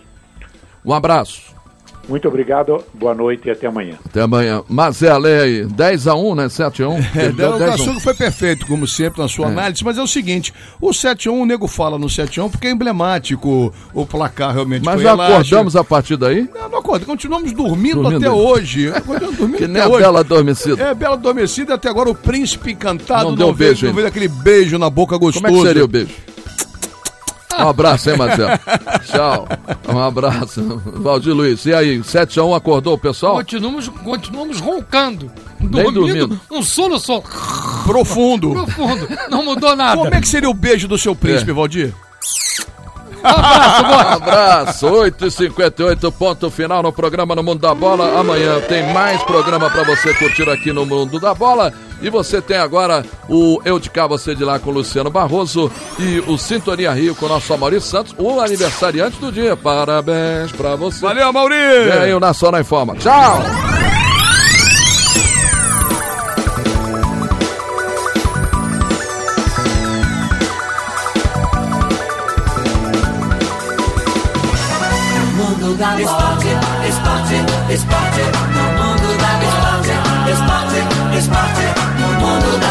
Speaker 3: Um abraço.
Speaker 6: Muito obrigado, boa noite e até amanhã.
Speaker 3: Até amanhã. Mazella aí, dez a um, né? sete a um.
Speaker 5: É, o Cassucci foi perfeito, como sempre, na sua é. análise, mas é o seguinte, o sete a um, o nego fala no sete a um porque é emblemático o, o placar realmente.
Speaker 3: Mas já acordamos a partir daí?
Speaker 5: Não, não acordamos, continuamos dormindo, dormindo até hoje. Dormindo
Speaker 3: que nem a hoje. Bela Adormecida.
Speaker 5: É, Bela Adormecida, até agora o príncipe encantado
Speaker 3: não, não deu beijo,
Speaker 5: não veio aquele beijo na boca gostoso.
Speaker 3: Como é que seria o beijo? Um abraço, hein, Marcelo? Tchau. Um abraço. Valdir Luiz. E aí, sete a um acordou o pessoal?
Speaker 4: Continuamos, continuamos roncando.
Speaker 3: Nem dormindo.
Speaker 4: Um sono só.
Speaker 5: Profundo.
Speaker 4: Profundo. Não mudou nada.
Speaker 5: Como é que seria o beijo do seu príncipe, é. Valdir?
Speaker 3: Um abraço, boa. Um abraço, oito e cinquenta e oito, ponto final no programa No Mundo da Bola. Amanhã tem mais programa pra você curtir aqui no Mundo da Bola. E você tem agora o Eu de Cá, Você de Lá com o Luciano Barroso e o Sintonia Rio com o nosso Maurício Santos, o aniversariante do dia. Parabéns pra você.
Speaker 5: Valeu, Maurício!
Speaker 3: E aí o Nacional Informa. Tchau!
Speaker 2: Esporte, esporte, esporte, no mundo da bola. Esporte, esporte, no mundo da